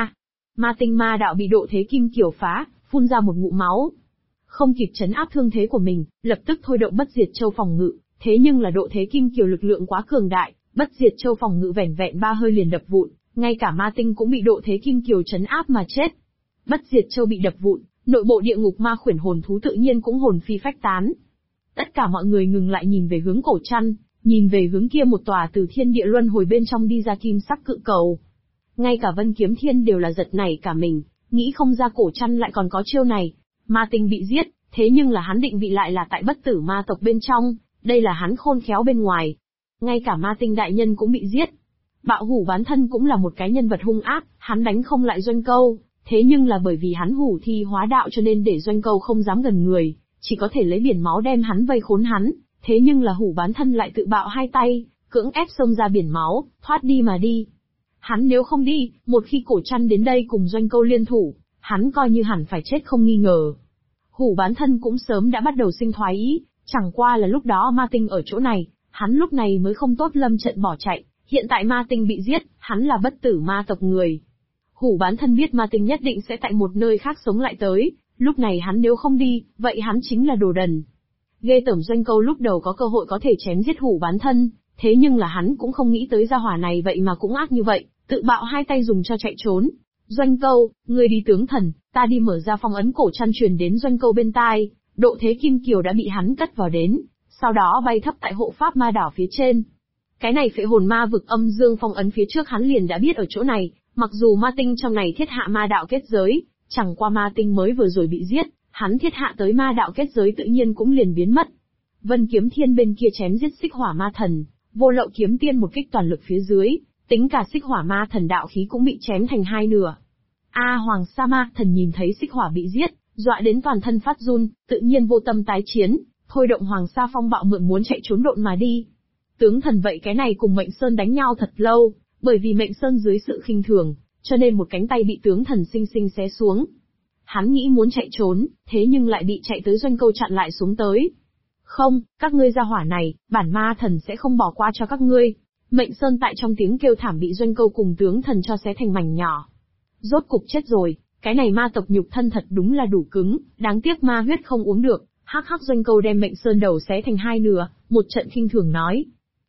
ma tinh ma đạo bị Độ Thế Kim Kiều phá, phun ra một ngụm máu. Không kịp trấn áp thương thế của mình, lập tức thôi động Bất Diệt Châu phòng ngự, thế nhưng là Độ Thế Kim Kiều lực lượng quá cường đại, Bất Diệt Châu phòng ngự vẻn vẹn 3 hơi liền đập vụn, ngay cả ma tinh cũng bị Độ Thế Kim Kiều trấn áp mà chết. Bất Diệt Châu bị đập vụn, nội bộ địa ngục ma khuyển hồn thú tự nhiên cũng hồn phi phách tán. Tất cả mọi người ngừng lại nhìn về hướng Cổ Trăn, nhìn về hướng kia một tòa từ thiên địa luân hồi bên trong đi ra kim sắc cự cầu. Ngay cả Vân Kiếm Thiên đều là giật nảy cả mình, nghĩ không ra Cổ Trăn lại còn có chiêu này. Ma tinh bị giết, thế nhưng là hắn định vị lại là tại Bất Tử ma tộc bên trong, đây là hắn khôn khéo bên ngoài. Ngay cả ma tinh đại nhân cũng bị giết. Bạo Hủ Bán Thân cũng là một cái nhân vật hung ác, hắn đánh không lại Doanh Câu, thế nhưng là bởi vì hắn hủ thi hóa đạo cho nên để Doanh Câu không dám gần người, chỉ có thể lấy biển máu đem hắn vây khốn hắn, thế nhưng là Hủ Bán Thân lại tự bạo hai tay, cưỡng ép xông ra biển máu, thoát đi mà đi. Hắn nếu không đi, một khi Cổ Trăn đến đây cùng Doanh Câu liên thủ, hắn coi như hẳn phải chết không nghi ngờ. Hủ Bán Thân cũng sớm đã bắt đầu sinh thoái ý, chẳng qua là lúc đó ma tinh ở chỗ này, hắn lúc này mới không tốt lâm trận bỏ chạy, hiện tại ma tinh bị giết, hắn là Bất Tử ma tộc người. Hủ Bán Thân biết ma tinh nhất định sẽ tại một nơi khác sống lại tới, lúc này hắn nếu không đi, vậy hắn chính là đồ đần. Ghê tởm. Doanh Câu lúc đầu có cơ hội có thể chém giết Hủ Bán Thân, thế nhưng là hắn cũng không nghĩ tới gia hỏa này vậy mà cũng ác như vậy, tự bạo hai tay dùng cho chạy trốn. Doanh Câu, ngươi đi tướng thần, ta đi mở ra phong ấn. Cổ Trăn truyền đến Doanh Câu bên tai, Độ Thế Kim Kiều đã bị hắn cất vào đến, sau đó bay thấp tại hộ pháp ma đảo phía trên. Cái này Phệ Hồn Ma vực âm dương phong ấn phía trước hắn liền đã biết ở chỗ này, mặc dù ma tinh trong này thiết hạ ma đạo kết giới, chẳng qua ma tinh mới vừa rồi bị giết, hắn thiết hạ tới ma đạo kết giới tự nhiên cũng liền biến mất. Vân Kiếm Thiên bên kia chém giết Xích Hỏa Ma Thần, Vô Lậu Kiếm Tiên một kích toàn lực phía dưới, tính cả Xích Hỏa Ma Thần đạo khí cũng bị chém thành hai nửa. Hoàng Sa Ma Thần nhìn thấy Xích Hỏa bị giết, dọa đến toàn thân phát run, tự nhiên vô tâm tái chiến, thôi động Hoàng Sa Phong Bạo mượn muốn chạy trốn độn mà đi. Tướng thần vậy cái này cùng Mệnh Sơn đánh nhau thật lâu, bởi vì Mệnh Sơn dưới sự khinh thường, cho nên một cánh tay bị tướng thần sinh sinh xé xuống. Hắn nghĩ muốn chạy trốn, thế nhưng lại bị chạy tới Doanh Câu chặn lại xuống tới. Không, các ngươi ra hỏa này, bản ma thần sẽ không bỏ qua cho các ngươi. Mệnh Sơn tại trong tiếng kêu thảm bị Doanh Câu cùng tướng thần cho xé thành mảnh nhỏ. Rốt cục chết rồi, cái này ma tộc nhục thân thật đúng là đủ cứng, đáng tiếc ma huyết không uống được. Hắc Doanh Câu đem Mệnh Sơn đầu xé thành hai nửa, một trận khinh thường nói.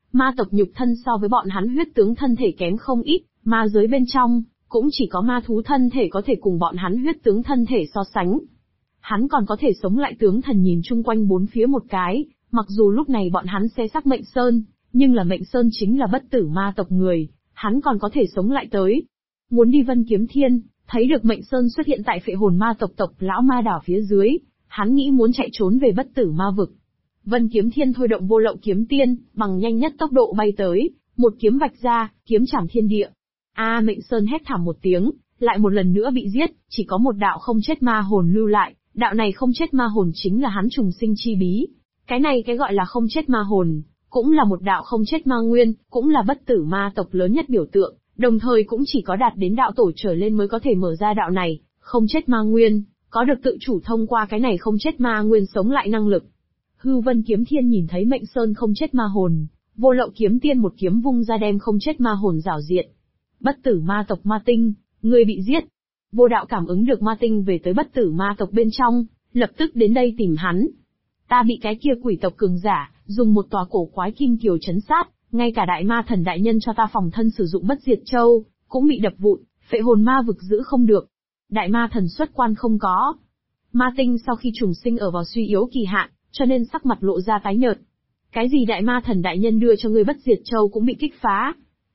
Ma tộc nhục thân so với bọn hắn huyết tướng thân thể kém không ít, ma giới bên trong, cũng chỉ có ma thú thân thể có thể cùng bọn hắn huyết tướng thân thể so sánh. Hắn còn có thể sống lại tướng thần nhìn chung quanh bốn phía một cái, mặc dù lúc này bọn hắn xé xác mệnh sơn, nhưng là mệnh sơn chính là bất tử ma tộc người, hắn còn có thể sống lại tới. Muốn đi Vân Kiếm Thiên, thấy được mệnh sơn xuất hiện tại phệ hồn ma tộc tộc lão ma đảo phía dưới, hắn nghĩ muốn chạy trốn về bất tử ma vực. Vân Kiếm Thiên thôi động vô lậu kiếm tiên, bằng nhanh nhất tốc độ bay tới, một kiếm vạch ra, kiếm chảm thiên địa. Mệnh sơn hét thảm một tiếng, lại một lần nữa bị giết, chỉ có một đạo không chết ma hồn lưu lại, đạo này không chết ma hồn chính là hắn trùng sinh chi bí. Cái này cái gọi là không chết ma hồn, cũng là một đạo không chết ma nguyên, cũng là bất tử ma tộc lớn nhất biểu tượng, đồng thời cũng chỉ có đạt đến đạo tổ trở lên mới có thể mở ra đạo này, không chết ma nguyên, có được tự chủ thông qua cái này không chết ma nguyên sống lại năng lực. Hư Vân Kiếm Thiên nhìn thấy mệnh sơn không chết ma hồn, vô lậu kiếm tiên một kiếm vung ra đem không chết ma hồn rảo diệt. Bất tử ma tộc Ma Tinh, người bị giết. Vô đạo cảm ứng được Ma Tinh về tới bất tử ma tộc bên trong, lập tức đến đây tìm hắn. Ta bị cái kia quỷ tộc cường giả, dùng một tòa cổ quái kim kiều trấn sát, ngay cả đại ma thần đại nhân cho ta phòng thân sử dụng bất diệt châu, cũng bị đập vụn, phệ hồn ma vực giữ không được. Đại ma thần xuất quan không có. Ma Tinh sau khi trùng sinh ở vào suy yếu kỳ hạn, cho nên sắc mặt lộ ra tái nhợt. Cái gì đại ma thần đại nhân đưa cho ngươi bất diệt châu cũng bị kích phá.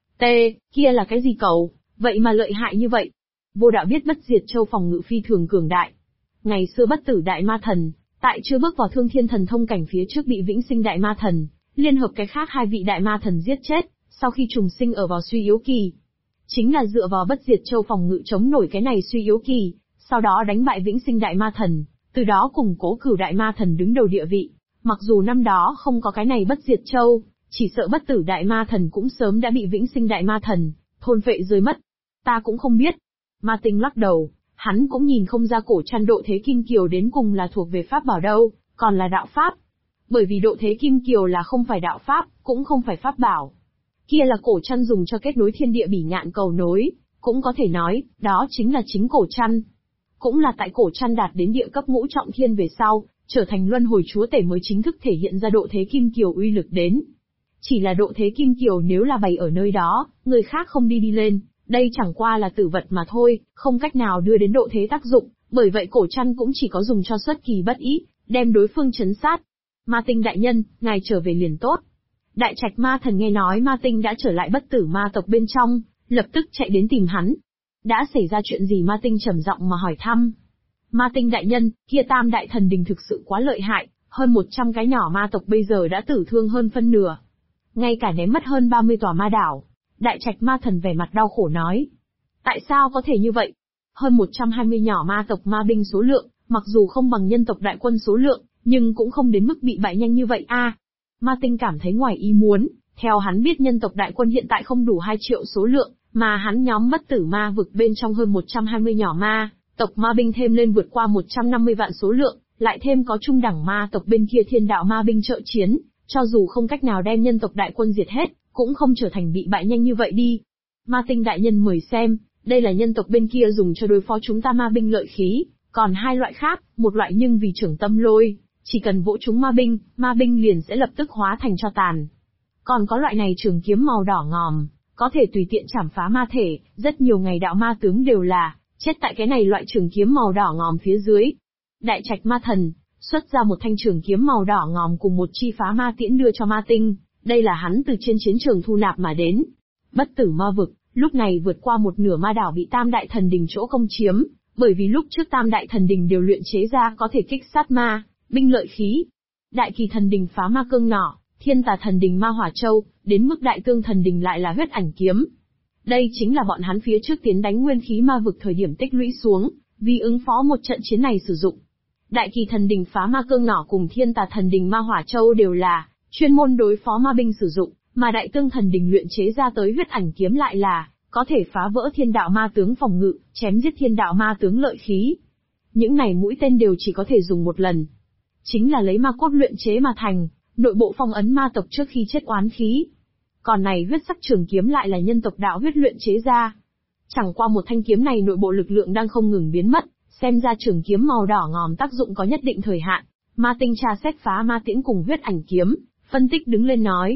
Kia là cái gì cậu, vậy mà lợi hại như vậy. Vô đạo biết bất diệt châu phòng ngự phi thường cường đại. Ngày xưa bất tử đại ma thần, tại chưa bước vào thương thiên thần thông cảnh phía trước bị vĩnh sinh đại ma thần, liên hợp cái khác hai vị đại ma thần giết chết, sau khi trùng sinh ở vào suy yếu kỳ. Chính là dựa vào bất diệt châu phòng ngự chống nổi cái này suy yếu kỳ, sau đó đánh bại vĩnh sinh đại ma thần, từ đó củng cố cửu đại ma thần đứng đầu địa vị. Mặc dù năm đó không có cái này bất diệt châu, chỉ sợ bất tử đại ma thần cũng sớm đã bị vĩnh sinh đại ma thần thôn phệ rơi mất. Ta cũng không biết. Ma Tinh lắc đầu, hắn cũng nhìn không ra cổ trăn độ thế kim kiều đến cùng là thuộc về pháp bảo đâu, còn là đạo pháp. Bởi vì độ thế kim kiều là không phải đạo pháp, cũng không phải pháp bảo. Kia là cổ trăn dùng cho kết nối thiên địa bỉ ngạn cầu nối, cũng có thể nói, đó chính là chính cổ trăn. Cũng là tại cổ trăn đạt đến địa cấp ngũ trọng thiên về sau, trở thành luân hồi chúa tể mới chính thức thể hiện ra độ thế kim kiều uy lực đến. Chỉ là độ thế kim kiều nếu là bày ở nơi đó, người khác không đi lên, đây chẳng qua là tử vật mà thôi, không cách nào đưa đến độ thế tác dụng, bởi vậy cổ trăn cũng chỉ có dùng cho xuất kỳ bất ý, đem đối phương trấn sát. Ma Tinh đại nhân, ngài trở về liền tốt. Đại trạch ma thần nghe nói Ma Tinh đã trở lại bất tử ma tộc bên trong, lập tức chạy đến tìm hắn. Đã xảy ra chuyện gì? Ma Tinh trầm giọng mà hỏi thăm. Ma Tinh đại nhân, kia tam đại thần đình thực sự quá lợi hại, hơn 100 cái nhỏ ma tộc bây giờ đã tử thương hơn phân nửa. Ngay cả ném mất hơn 30 tòa ma đảo. Đại trạch ma thần vẻ mặt đau khổ nói. Tại sao có thể như vậy? Hơn 120 nhỏ ma tộc ma binh số lượng, mặc dù không bằng nhân tộc đại quân số lượng, nhưng cũng không đến mức bị bại nhanh như vậy a. Ma Tinh cảm thấy ngoài ý muốn, theo hắn biết nhân tộc đại quân hiện tại không đủ 2 triệu số lượng, mà hắn nhóm bất tử ma vực bên trong hơn 120 nhỏ ma tộc ma binh thêm lên vượt qua 150 vạn số lượng, lại thêm có trung đẳng ma tộc bên kia thiên đạo ma binh trợ chiến, cho dù không cách nào đem nhân tộc đại quân diệt hết, cũng không trở thành bị bại nhanh như vậy đi. Ma Tinh đại nhân mời xem, đây là nhân tộc bên kia dùng cho đối phó chúng ta ma binh lợi khí, còn hai loại khác, một loại nhưng vì trưởng tâm lôi, chỉ cần vỗ chúng ma binh liền sẽ lập tức hóa thành tro tàn. Còn có loại này trường kiếm màu đỏ ngòm, có thể tùy tiện chảm phá ma thể, rất nhiều ngày đạo ma tướng đều là chết tại cái này loại trường kiếm màu đỏ ngòm phía dưới. Đại trạch ma thần xuất ra một thanh trường kiếm màu đỏ ngòm cùng một chi phá ma tiễn đưa cho Ma Tinh, đây là hắn từ trên chiến trường thu nạp mà đến. Bất tử ma vực, lúc này vượt qua một nửa ma đảo bị tam đại thần đình chỗ công chiếm, bởi vì lúc trước tam đại thần đình đều luyện chế ra có thể kích sát ma binh lợi khí. Đại kỳ thần đình phá ma cương nỏ, thiên tà thần đình ma hỏa châu, đến mức đại tương thần đình lại là huyết ảnh kiếm. Đây chính là bọn hắn phía trước tiến đánh nguyên khí ma vực thời điểm tích lũy xuống, vì ứng phó một trận chiến này sử dụng. Đại kỳ thần đình phá ma cương nỏ cùng thiên tà thần đình ma hỏa châu đều là chuyên môn đối phó ma binh sử dụng, mà đại tương thần đình luyện chế ra tới huyết ảnh kiếm lại là có thể phá vỡ thiên đạo ma tướng phòng ngự, chém giết thiên đạo ma tướng lợi khí. Những này mũi tên đều chỉ có thể dùng một lần, chính là lấy ma cốt luyện chế mà thành, nội bộ phong ấn ma tộc trước khi chết oán khí. Còn này huyết sắc trường kiếm lại là nhân tộc đạo huyết luyện chế ra. Chẳng qua một thanh kiếm này nội bộ lực lượng đang không ngừng biến mất, xem ra trường kiếm màu đỏ ngòm tác dụng có nhất định thời hạn. Ma Tinh tra xét phá ma tiễn cùng huyết ảnh kiếm, phân tích đứng lên nói.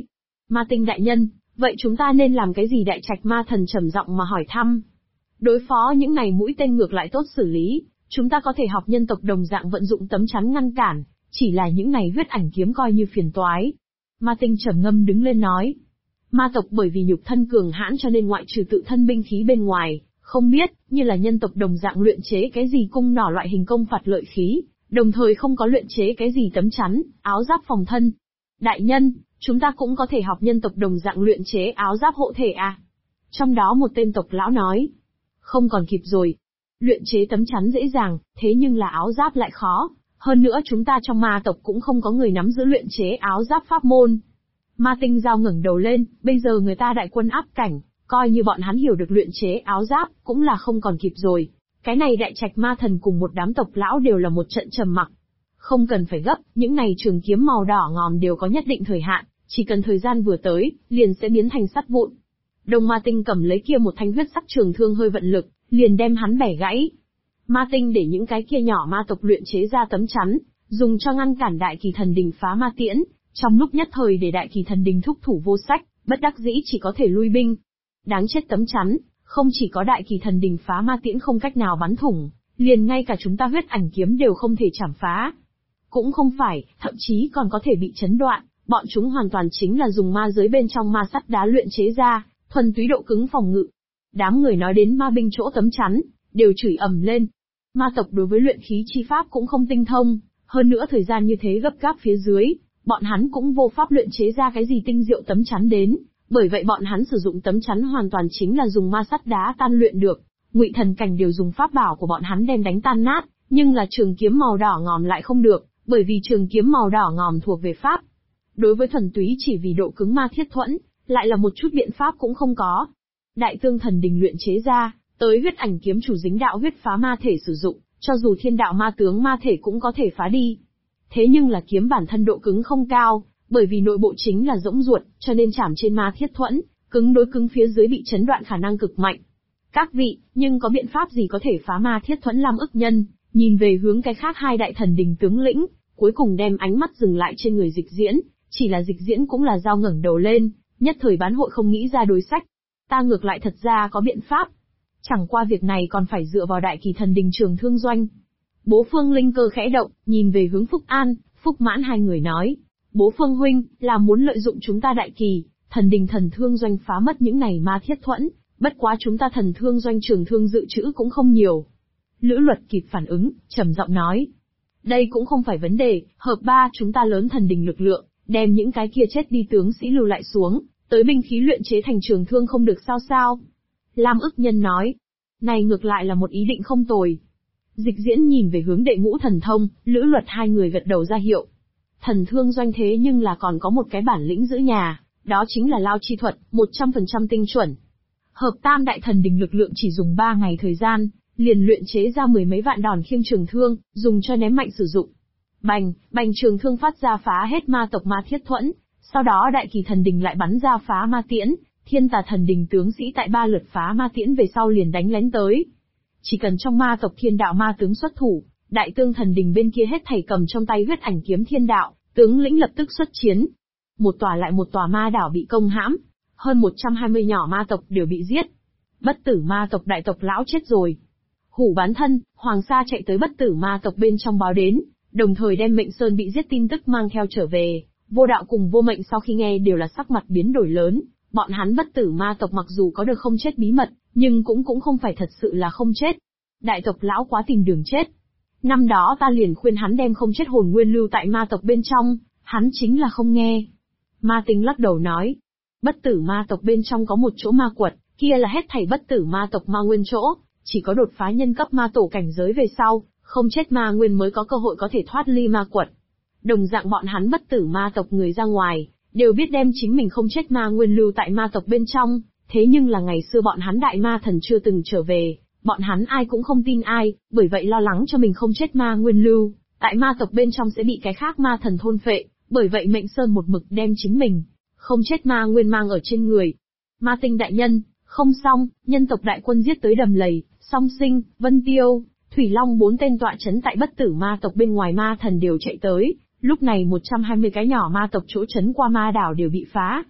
Ma Tinh đại nhân, vậy chúng ta nên làm cái gì? Đại trạch ma thần trầm giọng mà hỏi thăm. Đối phó những này mũi tên ngược lại tốt xử lý, chúng ta có thể học nhân tộc đồng dạng vận dụng tấm chắn ngăn cản, chỉ là những này huyết ảnh kiếm coi như phiền toái. Ma Tinh trầm ngâm đứng lên nói. Ma tộc bởi vì nhục thân cường hãn cho nên ngoại trừ tự thân binh khí bên ngoài, không biết, như là nhân tộc đồng dạng luyện chế cái gì cung nỏ loại hình công phạt lợi khí, đồng thời không có luyện chế cái gì tấm chắn, áo giáp phòng thân. Đại nhân, chúng ta cũng có thể học nhân tộc đồng dạng luyện chế áo giáp hộ thể à? Trong đó một tên tộc lão nói. Không còn kịp rồi. Luyện chế tấm chắn dễ dàng, thế nhưng là áo giáp lại khó. Hơn nữa chúng ta trong ma tộc cũng không có người nắm giữ luyện chế áo giáp pháp môn. Ma Tinh Giao ngẩng đầu lên, bây giờ người ta đại quân áp cảnh, coi như bọn hắn hiểu được luyện chế áo giáp, cũng là không còn kịp rồi. Cái này đại trạch ma thần cùng một đám tộc lão đều là một trận trầm mặc. Không cần phải gấp, những này trường kiếm màu đỏ ngòm đều có nhất định thời hạn, chỉ cần thời gian vừa tới, liền sẽ biến thành sắt vụn. Đông Ma Tinh cầm lấy kia một thanh huyết sắc trường thương hơi vận lực, liền đem hắn bẻ gãy. Ma Tinh để những cái kia nhỏ ma tộc luyện chế ra tấm chắn, dùng cho ngăn cản đại kỳ thần đình phá ma tiễn, trong lúc nhất thời để đại kỳ thần đình thúc thủ vô sách, bất đắc dĩ chỉ có thể lui binh. Đáng chết tấm chắn, không chỉ có đại kỳ thần đình phá ma tiễn không cách nào bắn thủng, liền ngay cả chúng ta huyết ảnh kiếm đều không thể chảm phá. Cũng không phải, thậm chí còn có thể bị chấn đoạn, bọn chúng hoàn toàn chính là dùng ma giới bên trong ma sắt đá luyện chế ra, thuần túy độ cứng phòng ngự. Đám người nói đến ma binh chỗ tấm chắn, đều chửi ầm lên. Ma tộc đối với luyện khí chi pháp cũng không tinh thông, hơn nữa thời gian như thế gấp gáp phía dưới, bọn hắn cũng vô pháp luyện chế ra cái gì tinh diệu tấm chắn đến, bởi vậy bọn hắn sử dụng tấm chắn hoàn toàn chính là dùng ma sắt đá tan luyện được. Ngụy thần cảnh đều dùng pháp bảo của bọn hắn đem đánh tan nát, nhưng là trường kiếm màu đỏ ngòm lại không được, bởi vì trường kiếm màu đỏ ngòm thuộc về pháp. Đối với thuần túy chỉ vì độ cứng ma thiết thuẫn, lại là một chút biện pháp cũng không có. Đại tương thần đình luyện chế ra, tới huyết ảnh kiếm chủ dính đạo huyết phá ma thể sử dụng, cho dù thiên đạo ma tướng ma thể cũng có thể phá đi. Thế nhưng là kiếm bản thân độ cứng không cao, bởi vì nội bộ chính là rỗng ruột, cho nên chảm trên ma thiết thuẫn, cứng đối cứng phía dưới bị chấn đoạn khả năng cực mạnh. Các vị, nhưng có biện pháp gì có thể phá ma thiết thuẫn? Lam Ức Nhân nhìn về hướng cái khác hai đại thần đình tướng lĩnh, cuối cùng đem ánh mắt dừng lại trên người Dịch Diễn, chỉ là Dịch Diễn cũng là dao ngẩng đầu lên, nhất thời bán hội không nghĩ ra đối sách. Ta ngược lại thật ra có biện pháp. Chẳng qua việc này còn phải dựa vào đại kỳ thần đình Trường Thương Doanh. Bố Phương linh cơ khẽ động, nhìn về hướng Phúc An, Phúc Mãn hai người nói. Bố Phương huynh, là muốn lợi dụng chúng ta đại kỳ, thần đình thần thương doanh phá mất những này ma thiết thuẫn, bất quá chúng ta thần thương doanh Trường Thương dự trữ cũng không nhiều. Lữ Luật kịp phản ứng, trầm giọng nói. Đây cũng không phải vấn đề, hợp ba chúng ta lớn thần đình lực lượng, đem những cái kia chết đi tướng sĩ lưu lại xuống, tới binh khí luyện chế thành trường thương không được sao sao? Lam Ức Nhân nói. Này ngược lại là một ý định không tồi. Dịch Diễn nhìn về hướng đệ ngũ thần thông, Lữ Luật hai người gật đầu ra hiệu. Thần thương doanh thế nhưng là còn có một cái bản lĩnh giữ nhà, đó chính là lao chi thuật, 100% tinh chuẩn. Hợp tam đại thần đình lực lượng chỉ dùng 3 ngày thời gian, liền luyện chế ra 10 mấy vạn đòn khiêng trường thương, dùng cho ném mạnh sử dụng. Bành, bành trường thương phát ra phá hết ma tộc ma thiết thuẫn, sau đó đại kỳ thần đình lại bắn ra phá ma tiễn, thiên tà thần đình tướng sĩ tại 3 lượt phá ma tiễn về sau liền đánh lén tới. Chỉ cần trong ma tộc thiên đạo ma tướng xuất thủ, đại tương thần đình bên kia hết thảy cầm trong tay huyết ảnh kiếm thiên đạo, tướng lĩnh lập tức xuất chiến. Một tòa lại một tòa ma đảo bị công hãm, hơn 120 nhỏ ma tộc đều bị giết. Bất tử ma tộc đại tộc lão chết rồi. Hủ Bán Thân, Hoàng Sa chạy tới bất tử ma tộc bên trong báo đến, đồng thời đem Mệnh Sơn bị giết tin tức mang theo trở về. Vô Đạo cùng Vô Mệnh sau khi nghe đều là sắc mặt biến đổi lớn, bọn hắn bất tử ma tộc mặc dù có được không chết bí mật, nhưng cũng không phải thật sự là không chết. Đại tộc lão quá tìm đường chết. Năm đó ta liền khuyên hắn đem không chết hồn nguyên lưu tại ma tộc bên trong, hắn chính là không nghe. Ma Tinh lắc đầu nói, bất tử ma tộc bên trong có một chỗ ma quật, kia là hết thảy bất tử ma tộc ma nguyên chỗ, chỉ có đột phá nhân cấp ma tổ cảnh giới về sau, không chết ma nguyên mới có cơ hội có thể thoát ly ma quật. Đồng dạng bọn hắn bất tử ma tộc người ra ngoài, đều biết đem chính mình không chết ma nguyên lưu tại ma tộc bên trong, thế nhưng là ngày xưa bọn hắn đại ma thần chưa từng trở về, bọn hắn ai cũng không tin ai, bởi vậy lo lắng cho mình không chết ma nguyên lưu, tại ma tộc bên trong sẽ bị cái khác ma thần thôn phệ, bởi vậy Mệnh Sơn một mực đem chính mình không chết ma nguyên mang ở trên người. Ma Tinh đại nhân, không xong, nhân tộc đại quân giết tới Đầm Lầy, Song Sinh, Vân Tiêu, Thủy Long 4 tên tọa trấn tại bất tử ma tộc bên ngoài ma thần đều chạy tới, lúc này 120 cái nhỏ ma tộc chỗ trấn qua ma đảo đều bị phá.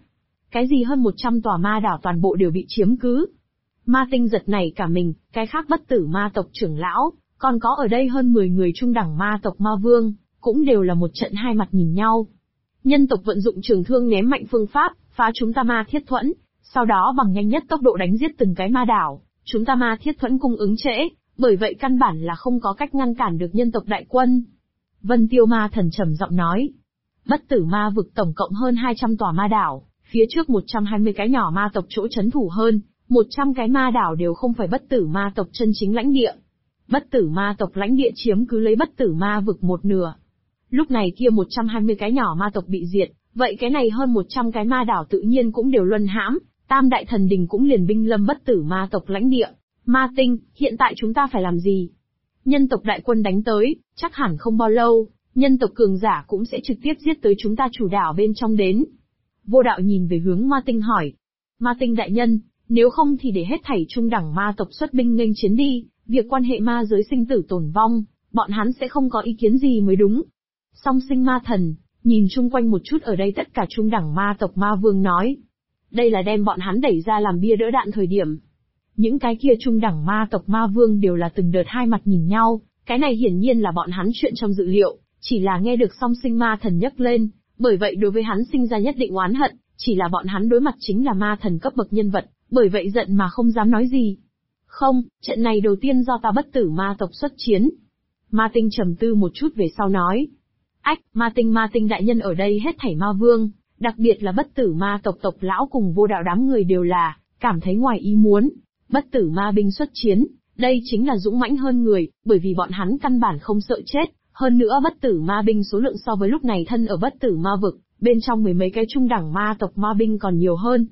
Cái gì hơn 100 tòa ma đảo toàn bộ đều bị chiếm cứ. Ma Tinh giật nảy cả mình, cái khác bất tử ma tộc trưởng lão, còn có ở đây hơn 10 người trung đẳng ma tộc ma vương, cũng đều là một trận hai mặt nhìn nhau. Nhân tộc vận dụng trường thương ném mạnh phương pháp, phá chúng ta ma thiết thuẫn, sau đó bằng nhanh nhất tốc độ đánh giết từng cái ma đảo, chúng ta ma thiết thuẫn cung ứng trễ, bởi vậy căn bản là không có cách ngăn cản được nhân tộc đại quân. Vân Tiêu Ma Thần trầm giọng nói, bất tử ma vực tổng cộng hơn 200 tòa ma đảo, phía trước 120 cái nhỏ ma tộc chỗ trấn thủ hơn, 100 cái ma đảo đều không phải bất tử ma tộc chân chính lãnh địa. Bất tử ma tộc lãnh địa chiếm cứ lấy bất tử ma vực một nửa. Lúc này kia 120 cái nhỏ ma tộc bị diệt, vậy cái này hơn 100 cái ma đảo tự nhiên cũng đều luân hãm, Tam Đại Thần Đình cũng liền binh lâm bất tử ma tộc lãnh địa. Ma Tinh, hiện tại chúng ta phải làm gì? Nhân tộc đại quân đánh tới, chắc hẳn không bao lâu, nhân tộc cường giả cũng sẽ trực tiếp giết tới chúng ta chủ đảo bên trong đến. Vô Đạo nhìn về hướng Ma Tinh hỏi. Ma Tinh đại nhân, nếu không thì để hết thảy trung đẳng ma tộc xuất binh nghênh chiến đi, việc quan hệ ma giới sinh tử tồn vong, bọn hắn sẽ không có ý kiến gì mới đúng. Song Sinh Ma Thần, nhìn chung quanh một chút ở đây tất cả trung đẳng ma tộc ma vương nói. Đây là đem bọn hắn đẩy ra làm bia đỡ đạn thời điểm. Những cái kia trung đẳng ma tộc ma vương đều là từng đợt hai mặt nhìn nhau, cái này hiển nhiên là bọn hắn chuyện trong dự liệu, chỉ là nghe được Song Sinh Ma Thần nhắc lên, bởi vậy đối với hắn sinh ra nhất định oán hận, chỉ là bọn hắn đối mặt chính là ma thần cấp bậc nhân vật, bởi vậy giận mà không dám nói gì. Không, trận này đầu tiên do ta bất tử ma tộc xuất chiến. Ma Tinh trầm tư một chút về sau nói. Ách, Ma Tinh đại nhân ở đây hết thảy ma vương, đặc biệt là bất tử ma tộc tộc lão cùng Vô Đạo đám người đều là, cảm thấy ngoài ý muốn. Bất tử ma binh xuất chiến, đây chính là dũng mãnh hơn người, bởi vì bọn hắn căn bản không sợ chết, hơn nữa bất tử ma binh số lượng so với lúc này thân ở bất tử ma vực, bên trong mười mấy cái trung đẳng ma tộc ma binh còn nhiều hơn.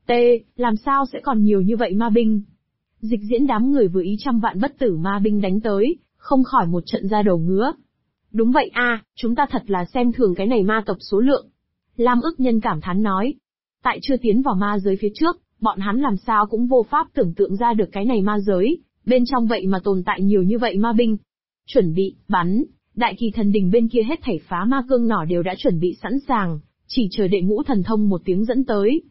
Làm sao sẽ còn nhiều như vậy ma binh? Dịch Diễn đám người vừa ý 100 vạn bất tử ma binh đánh tới, không khỏi một trận ra đầu ngứa. Đúng vậy a, chúng ta thật là xem thường cái này ma tộc số lượng. Lam Ức Nhân cảm thán nói. Tại chưa tiến vào ma giới phía trước, bọn hắn làm sao cũng vô pháp tưởng tượng ra được cái này ma giới, bên trong vậy mà tồn tại nhiều như vậy ma binh. Chuẩn bị, bắn, Đại Kỳ Thần Đình bên kia hết thảy phá ma cương nỏ đều đã chuẩn bị sẵn sàng, chỉ chờ đệ ngũ thần thông một tiếng dẫn tới.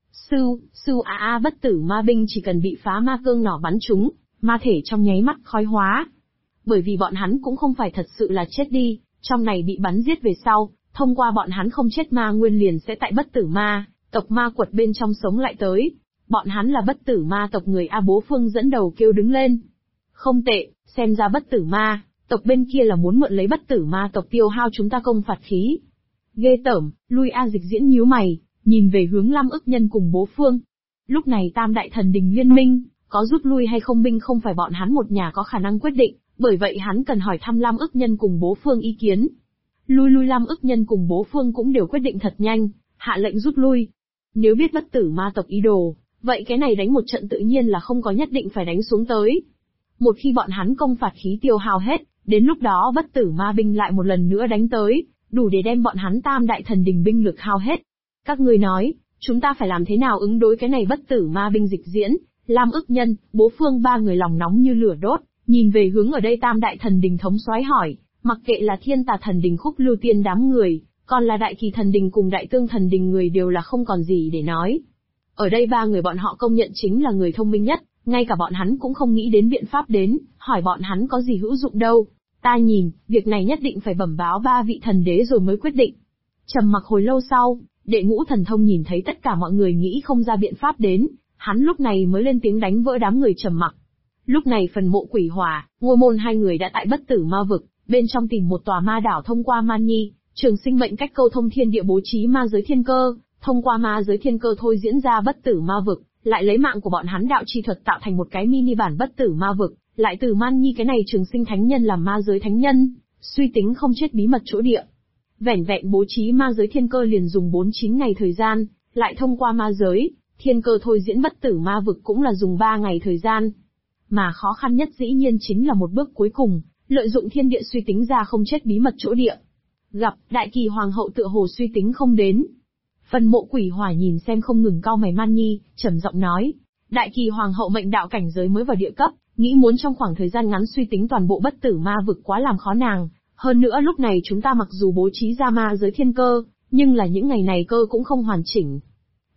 Bất tử ma binh chỉ cần bị phá ma cương nỏ bắn trúng, ma thể trong nháy mắt khói hóa. Bởi vì bọn hắn cũng không phải thật sự là chết đi, trong này bị bắn giết về sau, thông qua bọn hắn không chết ma nguyên liền sẽ tại bất tử ma tộc ma quật bên trong sống lại tới. Bọn hắn là bất tử ma tộc người A Bố Phương dẫn đầu kêu đứng lên. Không tệ, xem ra bất tử ma tộc bên kia là muốn mượn lấy bất tử ma tộc tiêu hao chúng ta công phạt khí. Ghê tởm, lui A. Dịch Diễn nhíu mày, nhìn về hướng Lam Ức Nhân cùng Bố Phương. Lúc này Tam Đại Thần Đình liên minh, có rút lui hay không binh không phải bọn hắn một nhà có khả năng quyết định, bởi vậy hắn cần hỏi thăm Lam Ức Nhân cùng Bố Phương ý kiến. Lui Lam Ức Nhân cùng Bố Phương cũng đều quyết định thật nhanh, hạ lệnh rút lui. Nếu biết bất tử ma tộc ý đồ, vậy cái này đánh một trận tự nhiên là không có nhất định phải đánh xuống tới. Một khi bọn hắn công phạt khí tiêu hao hết, đến lúc đó bất tử ma binh lại một lần nữa đánh tới, đủ để đem bọn hắn Tam Đại Thần Đình binh lực hao hết. Các ngươi nói, chúng ta phải làm thế nào ứng đối cái này bất tử ma binh? Dịch Diễn, Lam Ức Nhân, Bố Phương ba người lòng nóng như lửa đốt, nhìn về hướng ở đây Tam Đại Thần Đình thống soái hỏi, mặc kệ là Thiên Tà Thần Đình Khúc Lưu Tiên đám người, còn là Đại Kỳ Thần Đình cùng Đại Tương Thần Đình người đều là không còn gì để nói. Ở đây ba người bọn họ công nhận chính là người thông minh nhất, ngay cả bọn hắn cũng không nghĩ đến biện pháp đến, hỏi bọn hắn có gì hữu dụng đâu. Ta nhìn, việc này nhất định phải bẩm báo ba vị thần đế rồi mới quyết định. Trầm mặc hồi lâu sau, đệ ngũ thần thông nhìn thấy tất cả mọi người nghĩ không ra biện pháp đến, hắn lúc này mới lên tiếng đánh vỡ đám người trầm mặc. Lúc này phần mộ Quỷ Hỏa, Ngôi Môn hai người đã tại bất tử ma vực, bên trong tìm một tòa ma đảo thông qua Man Nhi, Trường Sinh mệnh cách câu thông thiên địa bố trí ma giới thiên cơ, thông qua ma giới thiên cơ thôi diễn ra bất tử ma vực, lại lấy mạng của bọn hắn đạo chi thuật tạo thành một cái mini bản bất tử ma vực, lại từ Man Nhi cái này Trường Sinh thánh nhân làm ma giới thánh nhân, suy tính không chết bí mật chỗ địa. Vẻn vẹn bố trí ma giới thiên cơ liền dùng 49 ngày thời gian, lại thông qua ma giới thiên cơ thôi diễn bất tử ma vực cũng là dùng 3 ngày thời gian. Mà khó khăn nhất dĩ nhiên chính là một bước cuối cùng, lợi dụng thiên địa suy tính ra không chết bí mật chỗ địa. Gặp, Đại Kỳ Hoàng hậu tựa hồ suy tính không đến. Phần mộ Quỷ Hỏa nhìn xem không ngừng cau mày Man Nhi, trầm giọng nói, Đại Kỳ Hoàng hậu mệnh đạo cảnh giới mới vào địa cấp, nghĩ muốn trong khoảng thời gian ngắn suy tính toàn bộ bất tử ma vực quá làm khó nàng. Hơn nữa lúc này chúng ta mặc dù bố trí ra ma giới thiên cơ, nhưng là những ngày này cơ cũng không hoàn chỉnh.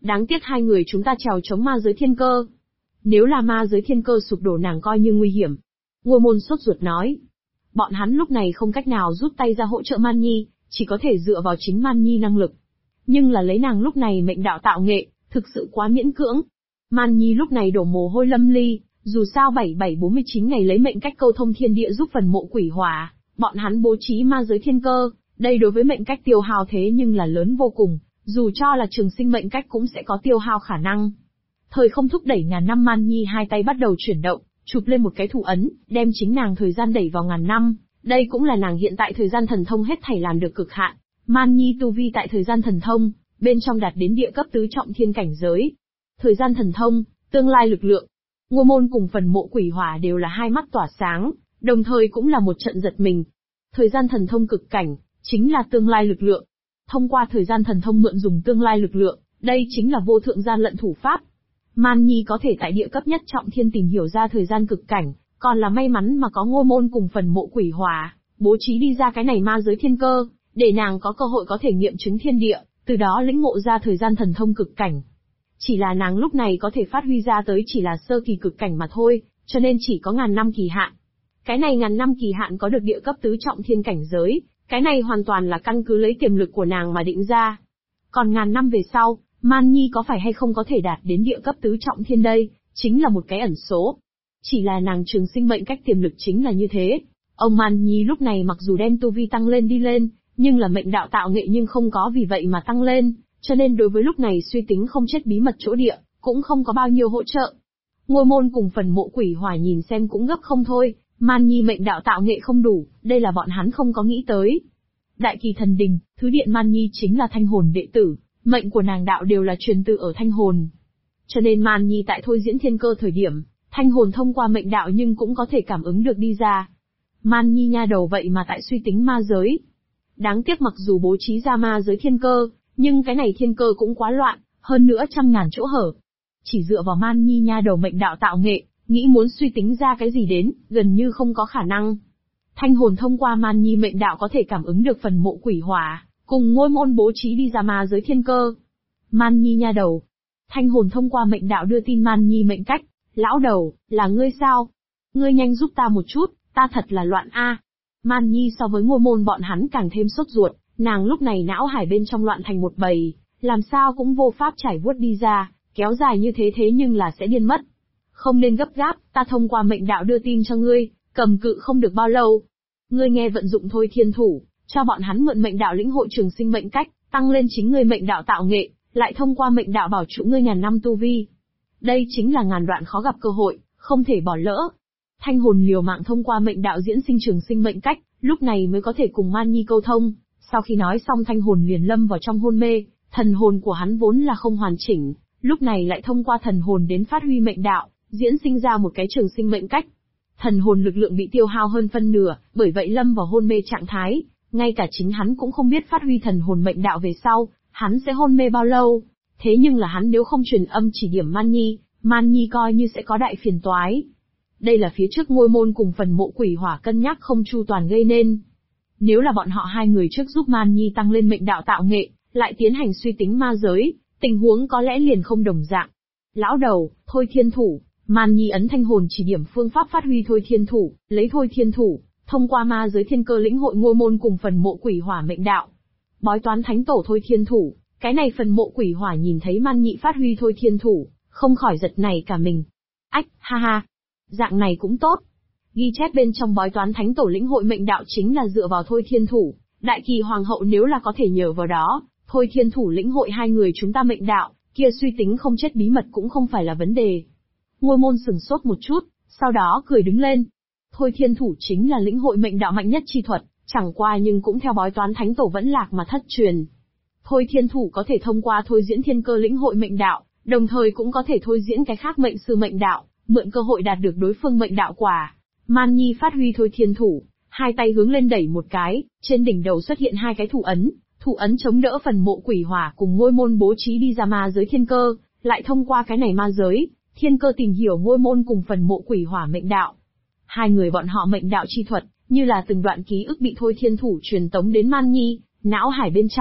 Đáng tiếc hai người chúng ta trèo chống ma giới thiên cơ. Nếu là ma giới thiên cơ sụp đổ nàng coi như nguy hiểm. Ngôi môn sốt ruột nói. Bọn hắn lúc này không cách nào rút tay ra hỗ trợ Man Nhi, chỉ có thể dựa vào chính Man Nhi năng lực. Nhưng là lấy nàng lúc này mệnh đạo tạo nghệ, thực sự quá miễn cưỡng. Man Nhi lúc này đổ mồ hôi lâm ly, dù sao 7749 ngày lấy mệnh cách câu thông thiên địa giúp phần mộ quỷ hỏa, bọn hắn bố trí ma giới thiên cơ, đây đối với mệnh cách tiêu hao thế nhưng là lớn vô cùng, dù cho là trường sinh mệnh cách cũng sẽ có tiêu hao khả năng. Thời không thúc đẩy ngàn năm Man Nhi hai tay bắt đầu chuyển động, chụp lên một cái thủ ấn, đem chính nàng thời gian đẩy vào ngàn năm, đây cũng là nàng hiện tại thời gian thần thông hết thảy làm được cực hạn. Man Nhi tu vi tại thời gian thần thông, bên trong đạt đến địa cấp tứ trọng thiên cảnh giới. Thời gian thần thông, tương lai lực lượng. Ngô Môn cùng phần mộ quỷ hỏa đều là hai mắt tỏa sáng, đồng thời cũng là một trận giật mình. Thời gian thần thông cực cảnh, chính là tương lai lực lượng. Thông qua thời gian thần thông mượn dùng tương lai lực lượng, đây chính là vô thượng gian lận thủ pháp. Man Nhi có thể tại địa cấp nhất trọng thiên tìm hiểu ra thời gian cực cảnh, còn là may mắn mà có Ngô Môn cùng phần mộ quỷ hỏa, bố trí đi ra cái này ma giới thiên cơ, để nàng có cơ hội có thể nghiệm chứng thiên địa, từ đó lĩnh ngộ ra thời gian thần thông cực cảnh. Chỉ là nàng lúc này có thể phát huy ra tới chỉ là sơ kỳ cực cảnh mà thôi, cho nên chỉ có ngàn năm kỳ hạn. Cái này ngàn năm kỳ hạn có được địa cấp tứ trọng thiên cảnh giới, cái này hoàn toàn là căn cứ lấy tiềm lực của nàng mà định ra. Còn ngàn năm về sau, Man Nhi có phải hay không có thể đạt đến địa cấp tứ trọng thiên đây, chính là một cái ẩn số. Chỉ là nàng trường sinh mệnh cách tiềm lực chính là như thế. Ông Man Nhi lúc này mặc dù đem tu vi tăng lên đi lên, nhưng là mệnh đạo tạo nghệ nhưng không có vì vậy mà tăng lên, cho nên đối với lúc này suy tính không chết bí mật chỗ địa, cũng không có bao nhiêu hỗ trợ. Ngôi môn cùng phần mộ quỷ hỏa nhìn xem cũng gấp không thôi, Man Nhi mệnh đạo tạo nghệ không đủ, đây là bọn hắn không có nghĩ tới. Đại kỳ thần đình, thứ điện Man Nhi chính là thanh hồn đệ tử, mệnh của nàng đạo đều là truyền tự ở thanh hồn. Cho nên Man Nhi tại thôi diễn thiên cơ thời điểm, thanh hồn thông qua mệnh đạo nhưng cũng có thể cảm ứng được đi ra. Man Nhi nha đầu vậy mà tại suy tính ma giới. Đáng tiếc mặc dù bố trí ra ma giới thiên cơ, nhưng cái này thiên cơ cũng quá loạn, hơn nữa trăm ngàn chỗ hở. Chỉ dựa vào Man Nhi nha đầu mệnh đạo tạo nghệ, nghĩ muốn suy tính ra cái gì đến, gần như không có khả năng. Thanh hồn thông qua Man Nhi mệnh đạo có thể cảm ứng được phần mộ quỷ hỏa, cùng ngôi môn bố trí đi ra ma giới thiên cơ. Man Nhi nha đầu. Thanh hồn thông qua mệnh đạo đưa tin Man Nhi mệnh cách, lão đầu, là ngươi sao? Ngươi nhanh giúp ta một chút, ta thật là loạn a. Man Nhi so với ngôi môn bọn hắn càng thêm sốt ruột, nàng lúc này não hải bên trong loạn thành một bầy, làm sao cũng vô pháp trải vuốt đi ra, kéo dài như thế nhưng là sẽ điên mất. Không nên gấp gáp, ta thông qua mệnh đạo đưa tin cho ngươi, cầm cự không được bao lâu. Ngươi nghe vận dụng thôi thiên thủ, cho bọn hắn mượn mệnh đạo lĩnh hội trường sinh mệnh cách, tăng lên chính ngươi mệnh đạo tạo nghệ, lại thông qua mệnh đạo bảo trụ ngươi ngàn năm tu vi. Đây chính là ngàn đoạn khó gặp cơ hội, không thể bỏ lỡ. Thanh hồn liều mạng thông qua mệnh đạo diễn sinh trường sinh mệnh cách, lúc này mới có thể cùng Man Nhi câu thông. Sau khi nói xong thanh hồn liền lâm vào trong hôn mê, thần hồn của hắn vốn là không hoàn chỉnh, lúc này lại thông qua thần hồn đến phát huy mệnh đạo, diễn sinh ra một cái trường sinh mệnh cách. Thần hồn lực lượng bị tiêu hao hơn phân nửa, bởi vậy lâm vào hôn mê trạng thái, ngay cả chính hắn cũng không biết phát huy thần hồn mệnh đạo về sau, hắn sẽ hôn mê bao lâu. Thế nhưng là hắn nếu không truyền âm chỉ điểm Man Nhi coi như sẽ có đại phiền toái. Đây là phía trước ngôi môn cùng phần mộ quỷ hỏa cân nhắc không chu toàn gây nên. Nếu là bọn họ hai người trước giúp Man Nhi tăng lên mệnh đạo tạo nghệ, lại tiến hành suy tính ma giới, tình huống có lẽ liền không đồng dạng. Lão đầu, thôi thiên thủ, Man Nhi ấn thanh hồn chỉ điểm phương pháp phát huy thôi thiên thủ, lấy thôi thiên thủ, thông qua ma giới thiên cơ lĩnh hội ngôi môn cùng phần mộ quỷ hỏa mệnh đạo. Bói toán thánh tổ thôi thiên thủ, cái này phần mộ quỷ hỏa nhìn thấy Man Nhi phát huy thôi thiên thủ, không khỏi giật nảy cả mình. Ách, ha ha, dạng này cũng tốt. Ghi chép bên trong bói toán thánh tổ lĩnh hội mệnh đạo chính là dựa vào thôi thiên thủ, đại kỳ hoàng hậu nếu là có thể nhờ vào đó, thôi thiên thủ lĩnh hội hai người chúng ta mệnh đạo, kia suy tính không chết bí mật cũng không phải là vấn đề. Ngôi môn sừng sốt một chút, sau đó cười đứng lên. Thôi thiên thủ chính là lĩnh hội mệnh đạo mạnh nhất chi thuật, chẳng qua nhưng cũng theo bói toán thánh tổ vẫn lạc mà thất truyền. Thôi thiên thủ có thể thông qua thôi diễn thiên cơ lĩnh hội mệnh đạo, đồng thời cũng có thể thôi diễn cái khác mệnh sư mệnh đạo, mượn cơ hội đạt được đối phương mệnh đạo quả. Man Nhi phát huy thôi thiên thủ, hai tay hướng lên đẩy một cái, trên đỉnh đầu xuất hiện hai cái thủ ấn chống đỡ phần mộ quỷ hỏa cùng ngôi môn bố trí đi ra ma giới thiên cơ, lại thông qua cái này ma giới, thiên cơ tìm hiểu ngôi môn cùng phần mộ quỷ hỏa mệnh đạo. Hai người bọn họ mệnh đạo chi thuật, như là từng đoạn ký ức bị thôi thiên thủ truyền tống đến Man Nhi, não hải bên trong,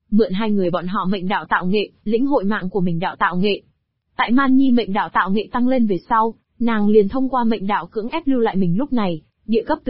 mượn hai người bọn họ mệnh đạo tạo nghệ, lĩnh hội mạng của mình đạo tạo nghệ. Tại Man Nhi mệnh đạo tạo nghệ tăng lên về sau, nàng liền thông qua mệnh đạo cưỡng ép lưu lại mình lúc này, địa cấp